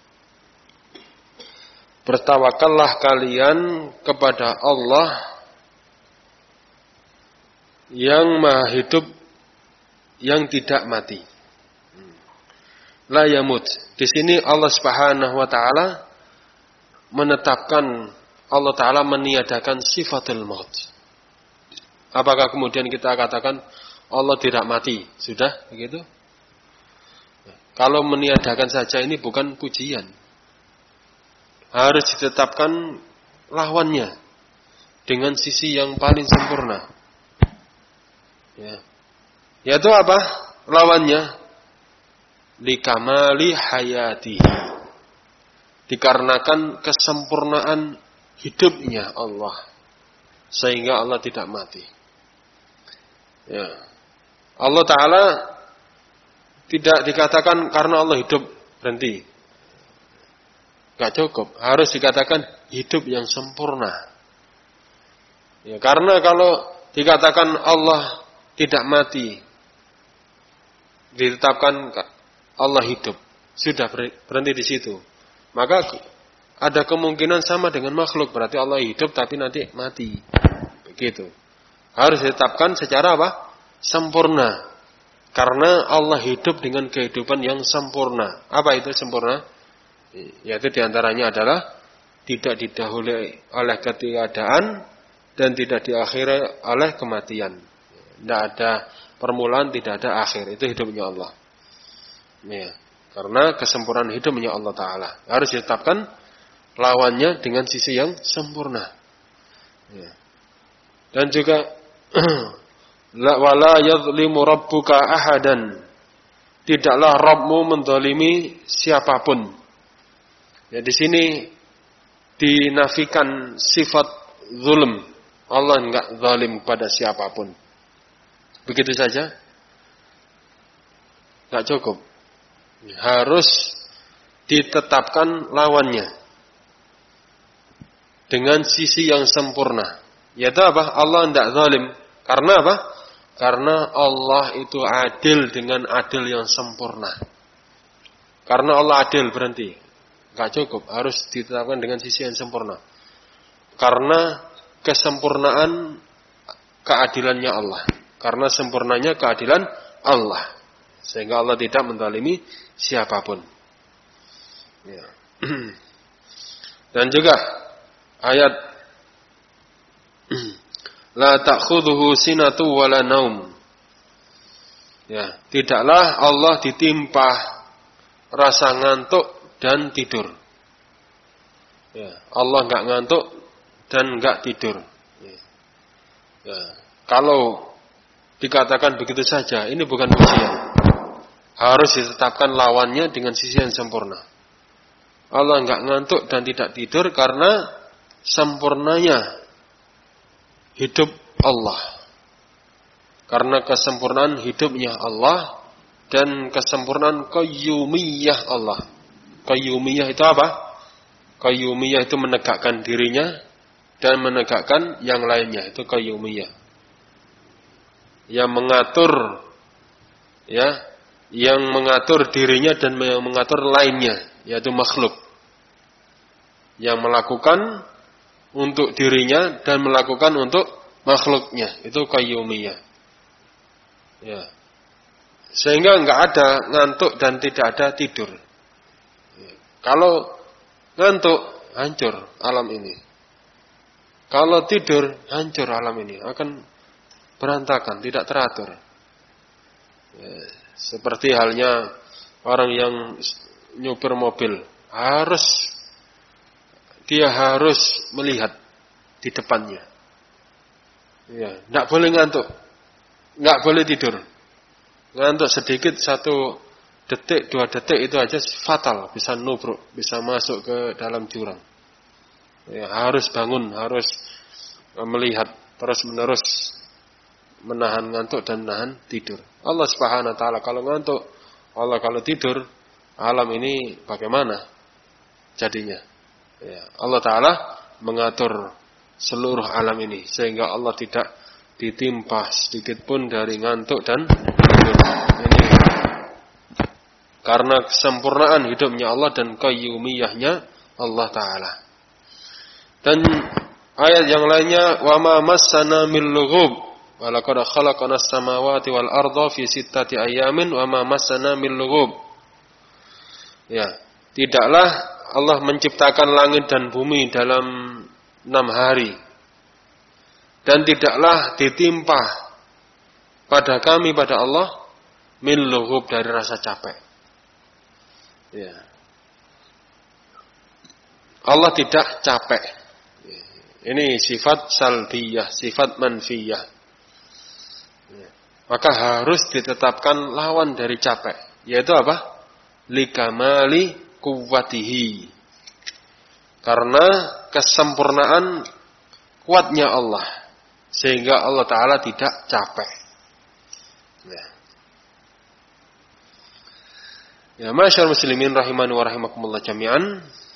Bertawakallah kalian kepada Allah yang maha hidup, yang tidak mati. La yamut. Di sini Allah Subhanahu wa taala menetapkan, Allah taala meniadakan sifatul maut. Apakah kemudian kita katakan Allah tidak mati? Sudah begitu? Kalau meniadakan saja ini bukan pujian. Harus ditetapkan lawannya dengan sisi yang paling sempurna. Ya. Yaitu apa? Lawannya likamali hayatihi. Dikarenakan kesempurnaan hidupnya Allah, sehingga Allah tidak mati. Ya. Allah Ta'ala tidak dikatakan karena Allah hidup berhenti. Gak cukup. Harus dikatakan hidup yang sempurna. Ya, karena kalau dikatakan Allah tidak mati, ditetapkan Allah hidup, sudah berhenti di situ. Maka ada kemungkinan sama dengan makhluk, berarti Allah hidup tapi nanti mati. Begitu. Harus ditetapkan secara apa? Sempurna. Karena Allah hidup dengan kehidupan yang sempurna. Apa itu sempurna? Yaitu diantaranya adalah tidak didahului oleh ketiadaan dan tidak diakhiri oleh kematian. Tidak ada permulaan, tidak ada akhir. Itu hidupnya Allah. Ya. Karena kesempurnaan hidupnya Allah Ta'ala. Harus ditetapkan lawannya dengan sisi yang sempurna. Ya. Dan juga wala yadhlimu rabbuka ahadan. Tidaklah Rabbmu mendolimi siapapun. Ya, di sini dinafikan sifat zulm. Allah enggak zalim pada siapapun. Begitu saja? Enggak cukup. Harus ditetapkan lawannya. dengan sisi yang sempurna. Yaitu apa? Allah tidak zalim. Karena apa? Karena Allah itu adil dengan adil yang sempurna. Karena Allah adil, berhenti. Gak cukup, harus ditetapkan dengan sisi yang sempurna. Karena kesempurnaan keadilannya Allah. Karena sempurnanya keadilan Allah. Sehingga Allah tidak menzalimi siapapun. Ya. Dan juga ayat la ta'khudhuhu sinatu wala naum. Ya, tidaklah Allah ditimpa rasa ngantuk dan tidur. Ya, Allah enggak ngantuk dan enggak tidur. Ya, kalau dikatakan begitu saja, ini bukan pujian. Harus ditetapkan lawannya dengan sisi yang sempurna. Allah enggak ngantuk dan tidak tidur karena sempurnanya hidup Allah. Karena kesempurnaan hidupnya Allah dan kesempurnaan qayyumiyah Allah. Qayyumiyah itu apa? Qayyumiyah itu menegakkan dirinya dan menegakkan yang lainnya. Itu qayyumiyah. Yang mengatur, ya, yang mengatur dirinya dan yang mengatur lainnya, yaitu makhluk. Yang melakukan untuk dirinya dan melakukan untuk makhluknya. Itu qayyumiyah. Ya. Sehingga enggak ada ngantuk dan tidak ada tidur. Ya. Kalau ngantuk, hancur alam ini. Kalau tidur, hancur alam ini. Akan berantakan, tidak teratur. Ya. Seperti halnya orang yang nyupir mobil. Dia harus melihat di depannya. Ya. Enggak boleh ngantuk. Enggak boleh tidur. Ngantuk sedikit 1 detik, 2 detik itu aja fatal, bisa nubruk, bisa masuk ke dalam jurang. Ya, harus bangun, harus melihat terus-menerus, menahan ngantuk dan menahan tidur. Allah Subhanahu wa taala kalau ngantuk, Allah kalau tidur, alam ini bagaimana jadinya? Ya, Allah taala mengatur seluruh alam ini sehingga Allah tidak ditimpa sedikit pun dari ngantuk dan tidur. Ini karena kesempurnaan hidupnya Allah dan qayyumiyahnya Allah Ta'ala. Dan ayat yang lainnya, wa ma massana min lughub wa laqad khalaqnas samawati wal arda fi sittati ayamin wa ma massana min lughub. Ya, tidaklah Allah menciptakan langit dan bumi dalam 6 hari. Dan tidaklah ditimpa pada kami, pada Allah, min lughub, dari rasa capek. Ya. Allah tidak capek. Ini sifat salbiyah, sifat manfiyah. Ya. Maka harus ditetapkan lawan dari capek. Yaitu apa? Likamali kuwatihi. Karena kesempurnaan kuatnya Allah. Sehingga Allah Ta'ala tidak capek. Ya, masyaallah muslimin rahimani wa rahimakumullah jami'an.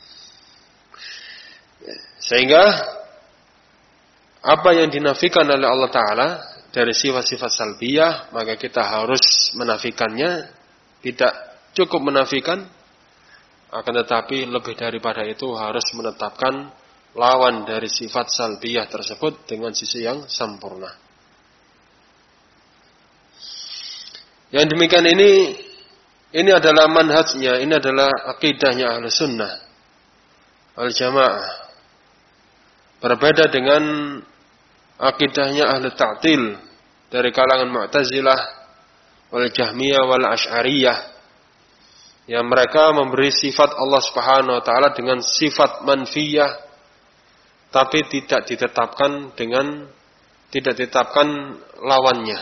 Sehingga apa yang dinafikan oleh Allah Ta'ala dari sifat-sifat salbiyah, maka kita harus menafikannya. Tidak cukup menafikan, akan tetapi lebih daripada itu harus menetapkan lawan dari sifat salbiyah tersebut dengan sisi yang sempurna. Yang demikian ini adalah manhajnya, ini adalah akidahnya ahli sunnah wal jamaah. Berbeda dengan akidahnya ahli ta'til dari kalangan Mu'tazilah wal Jahmiyah wal Asy'ariyah, yang mereka memberi sifat Allah Subhanahu wa taala dengan sifat manfiyah, tapi tidak ditetapkan lawannya.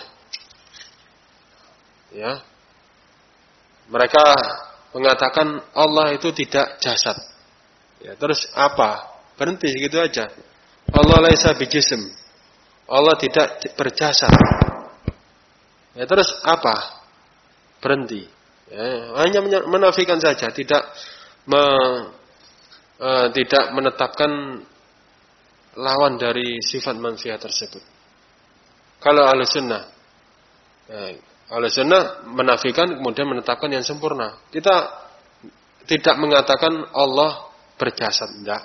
Ya. Mereka mengatakan Allah itu tidak jasad. Ya, terus apa? Berhenti segitu aja. Allah laisa bijism. Allah tidak berjasad. Ya, terus apa? Berhenti. Ya, hanya menafikan saja, tidak menetapkan lawan dari sifat manfiyah tersebut. Kalau Ahlussunnah, Ahlussunnah menafikan kemudian menetapkan yang sempurna. Kita tidak mengatakan Allah berjasad, tidak.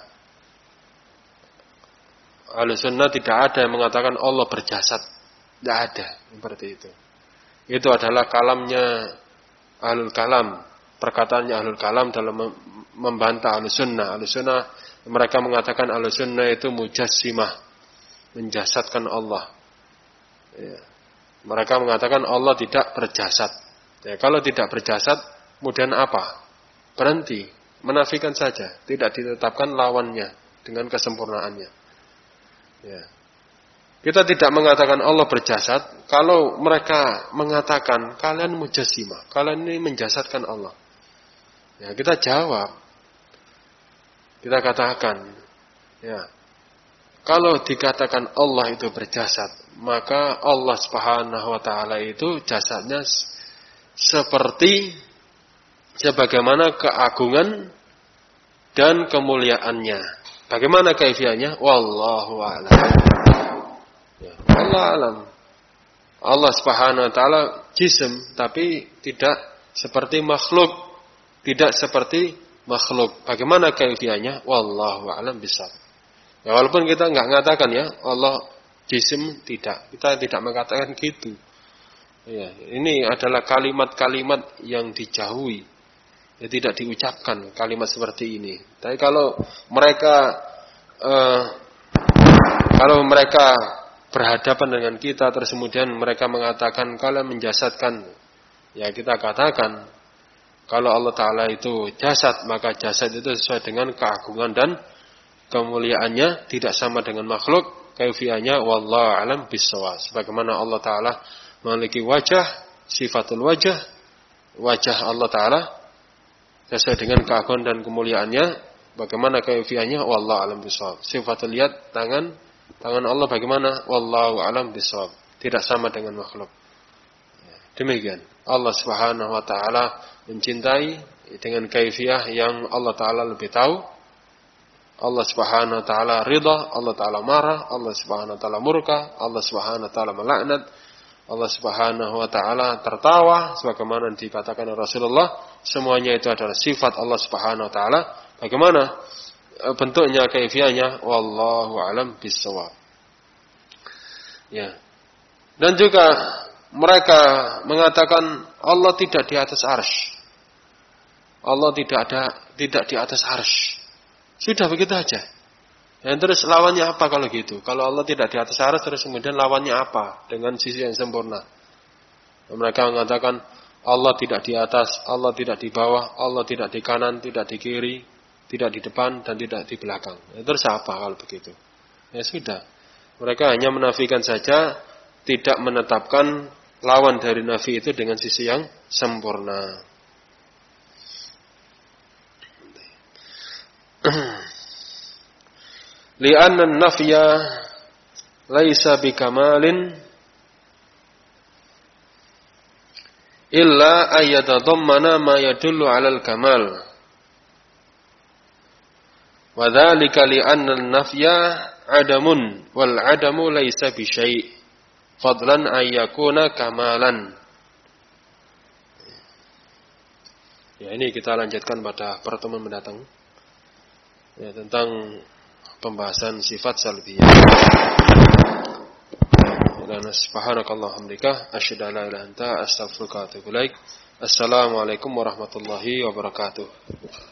Ahlussunnah tidak ada yang mengatakan Allah berjasad, tidak ada seperti itu. Itu adalah kalamnya Ahlul Kalam, perkataannya Ahlul Kalam dalam membantah Ahlussunnah. Ahlussunnah mereka mengatakan Ahlussunnah itu mujassimah, menjasadkan Allah. Ya. Mereka mengatakan Allah tidak berjasad. Ya, kalau tidak berjasad, kemudian apa? Berhenti, menafikan saja, tidak ditetapkan lawannya dengan kesempurnaannya. Ya. Kita tidak mengatakan Allah berjasad kalau mereka mengatakan kalian mujassimah, kalian ini menjasadkan Allah. Ya, kita jawab, kita katakan, ya, kalau dikatakan Allah itu berjasad, maka Allah Subhanahu wa taala itu jasadnya seperti sebagaimana keagungan dan kemuliaannya. Bagaimana kaifiahnya? Wallahu a'lam. Ya, Allah alam. Allah Subhanahu wa taala jism tapi tidak seperti makhluk, tidak seperti makhluk. Bagaimana kaifiahnya? Wallahu a'lam bishawab. Ya, walaupun kita enggak mengatakan ya Allah jism, tidak. Kita tidak mengatakan gitu. Ya, ini adalah kalimat-kalimat yang dijauhi. Ya, tidak diucapkan kalimat seperti ini. Tapi kalau mereka berhadapan dengan kita terus kemudian mereka mengatakan kalian menjasadkan, ya kita katakan kalau Allah Ta'ala itu jasad, maka jasad itu sesuai dengan keagungan dan kemuliaannya, tidak sama dengan makhluk. Kaifiahnya wallahu alam bissawab. Sebagaimana Allah Ta'ala memiliki wajah, sifatul wajah, wajah Allah Ta'ala sesuai dengan keagungan dan kemuliaannya. Bagaimana kaifiahnya wallahu alam bissawab. Sifatul yad, tangan Allah bagaimana? Wallahu alam bishawab. Tidak sama dengan makhluk. Demikian. Allah Subhanahu wa taala mencintai dengan kaifiah yang Allah taala lebih tahu. Allah Subhanahu wa taala ridha, Allah taala marah, Allah Subhanahu wa taala murka, Allah Subhanahu wa taala melaknat, Allah Subhanahu wa taala tertawa sebagaimana dikatakan Rasulullah. Semuanya itu adalah sifat Allah Subhanahu wa taala. Bagaimana bentuknya, kaifiahnya, wallahu alam bissawab. Ya. Dan juga mereka mengatakan Allah tidak di atas arsy. Allah tidak di atas arsy. Sudah begitu aja. Dan terus lawannya apa kalau gitu? Kalau Allah tidak di atas arsy, terus kemudian lawannya apa dengan sisi yang sempurna? Mereka mengatakan Allah tidak di atas, Allah tidak di bawah, Allah tidak di kanan, tidak di kiri, tidak di depan dan tidak di belakang. Terus apa kalau begitu? Ya sudah. Mereka hanya menafikan saja, tidak menetapkan lawan dari nafi itu dengan sisi yang sempurna. Li'anna an-nafya laisa bikamalin illa ayyatadammana ma yadullu 'alal kamal. Wa dzalika li'anna an-nafya 'adamun wal 'adamu laisa bi syai' fadlan ayyakuna kamalan. Ya, ini kita lanjutkan pada pertemuan mendatang. Ya, tentang pembahasan sifat salbiyah. Dan subhanakallahumma hamdika asyhadu an la ilaha illa anta astaghfiruka wa atubu ilaik. Assalamualaikum warahmatullahi wabarakatuh.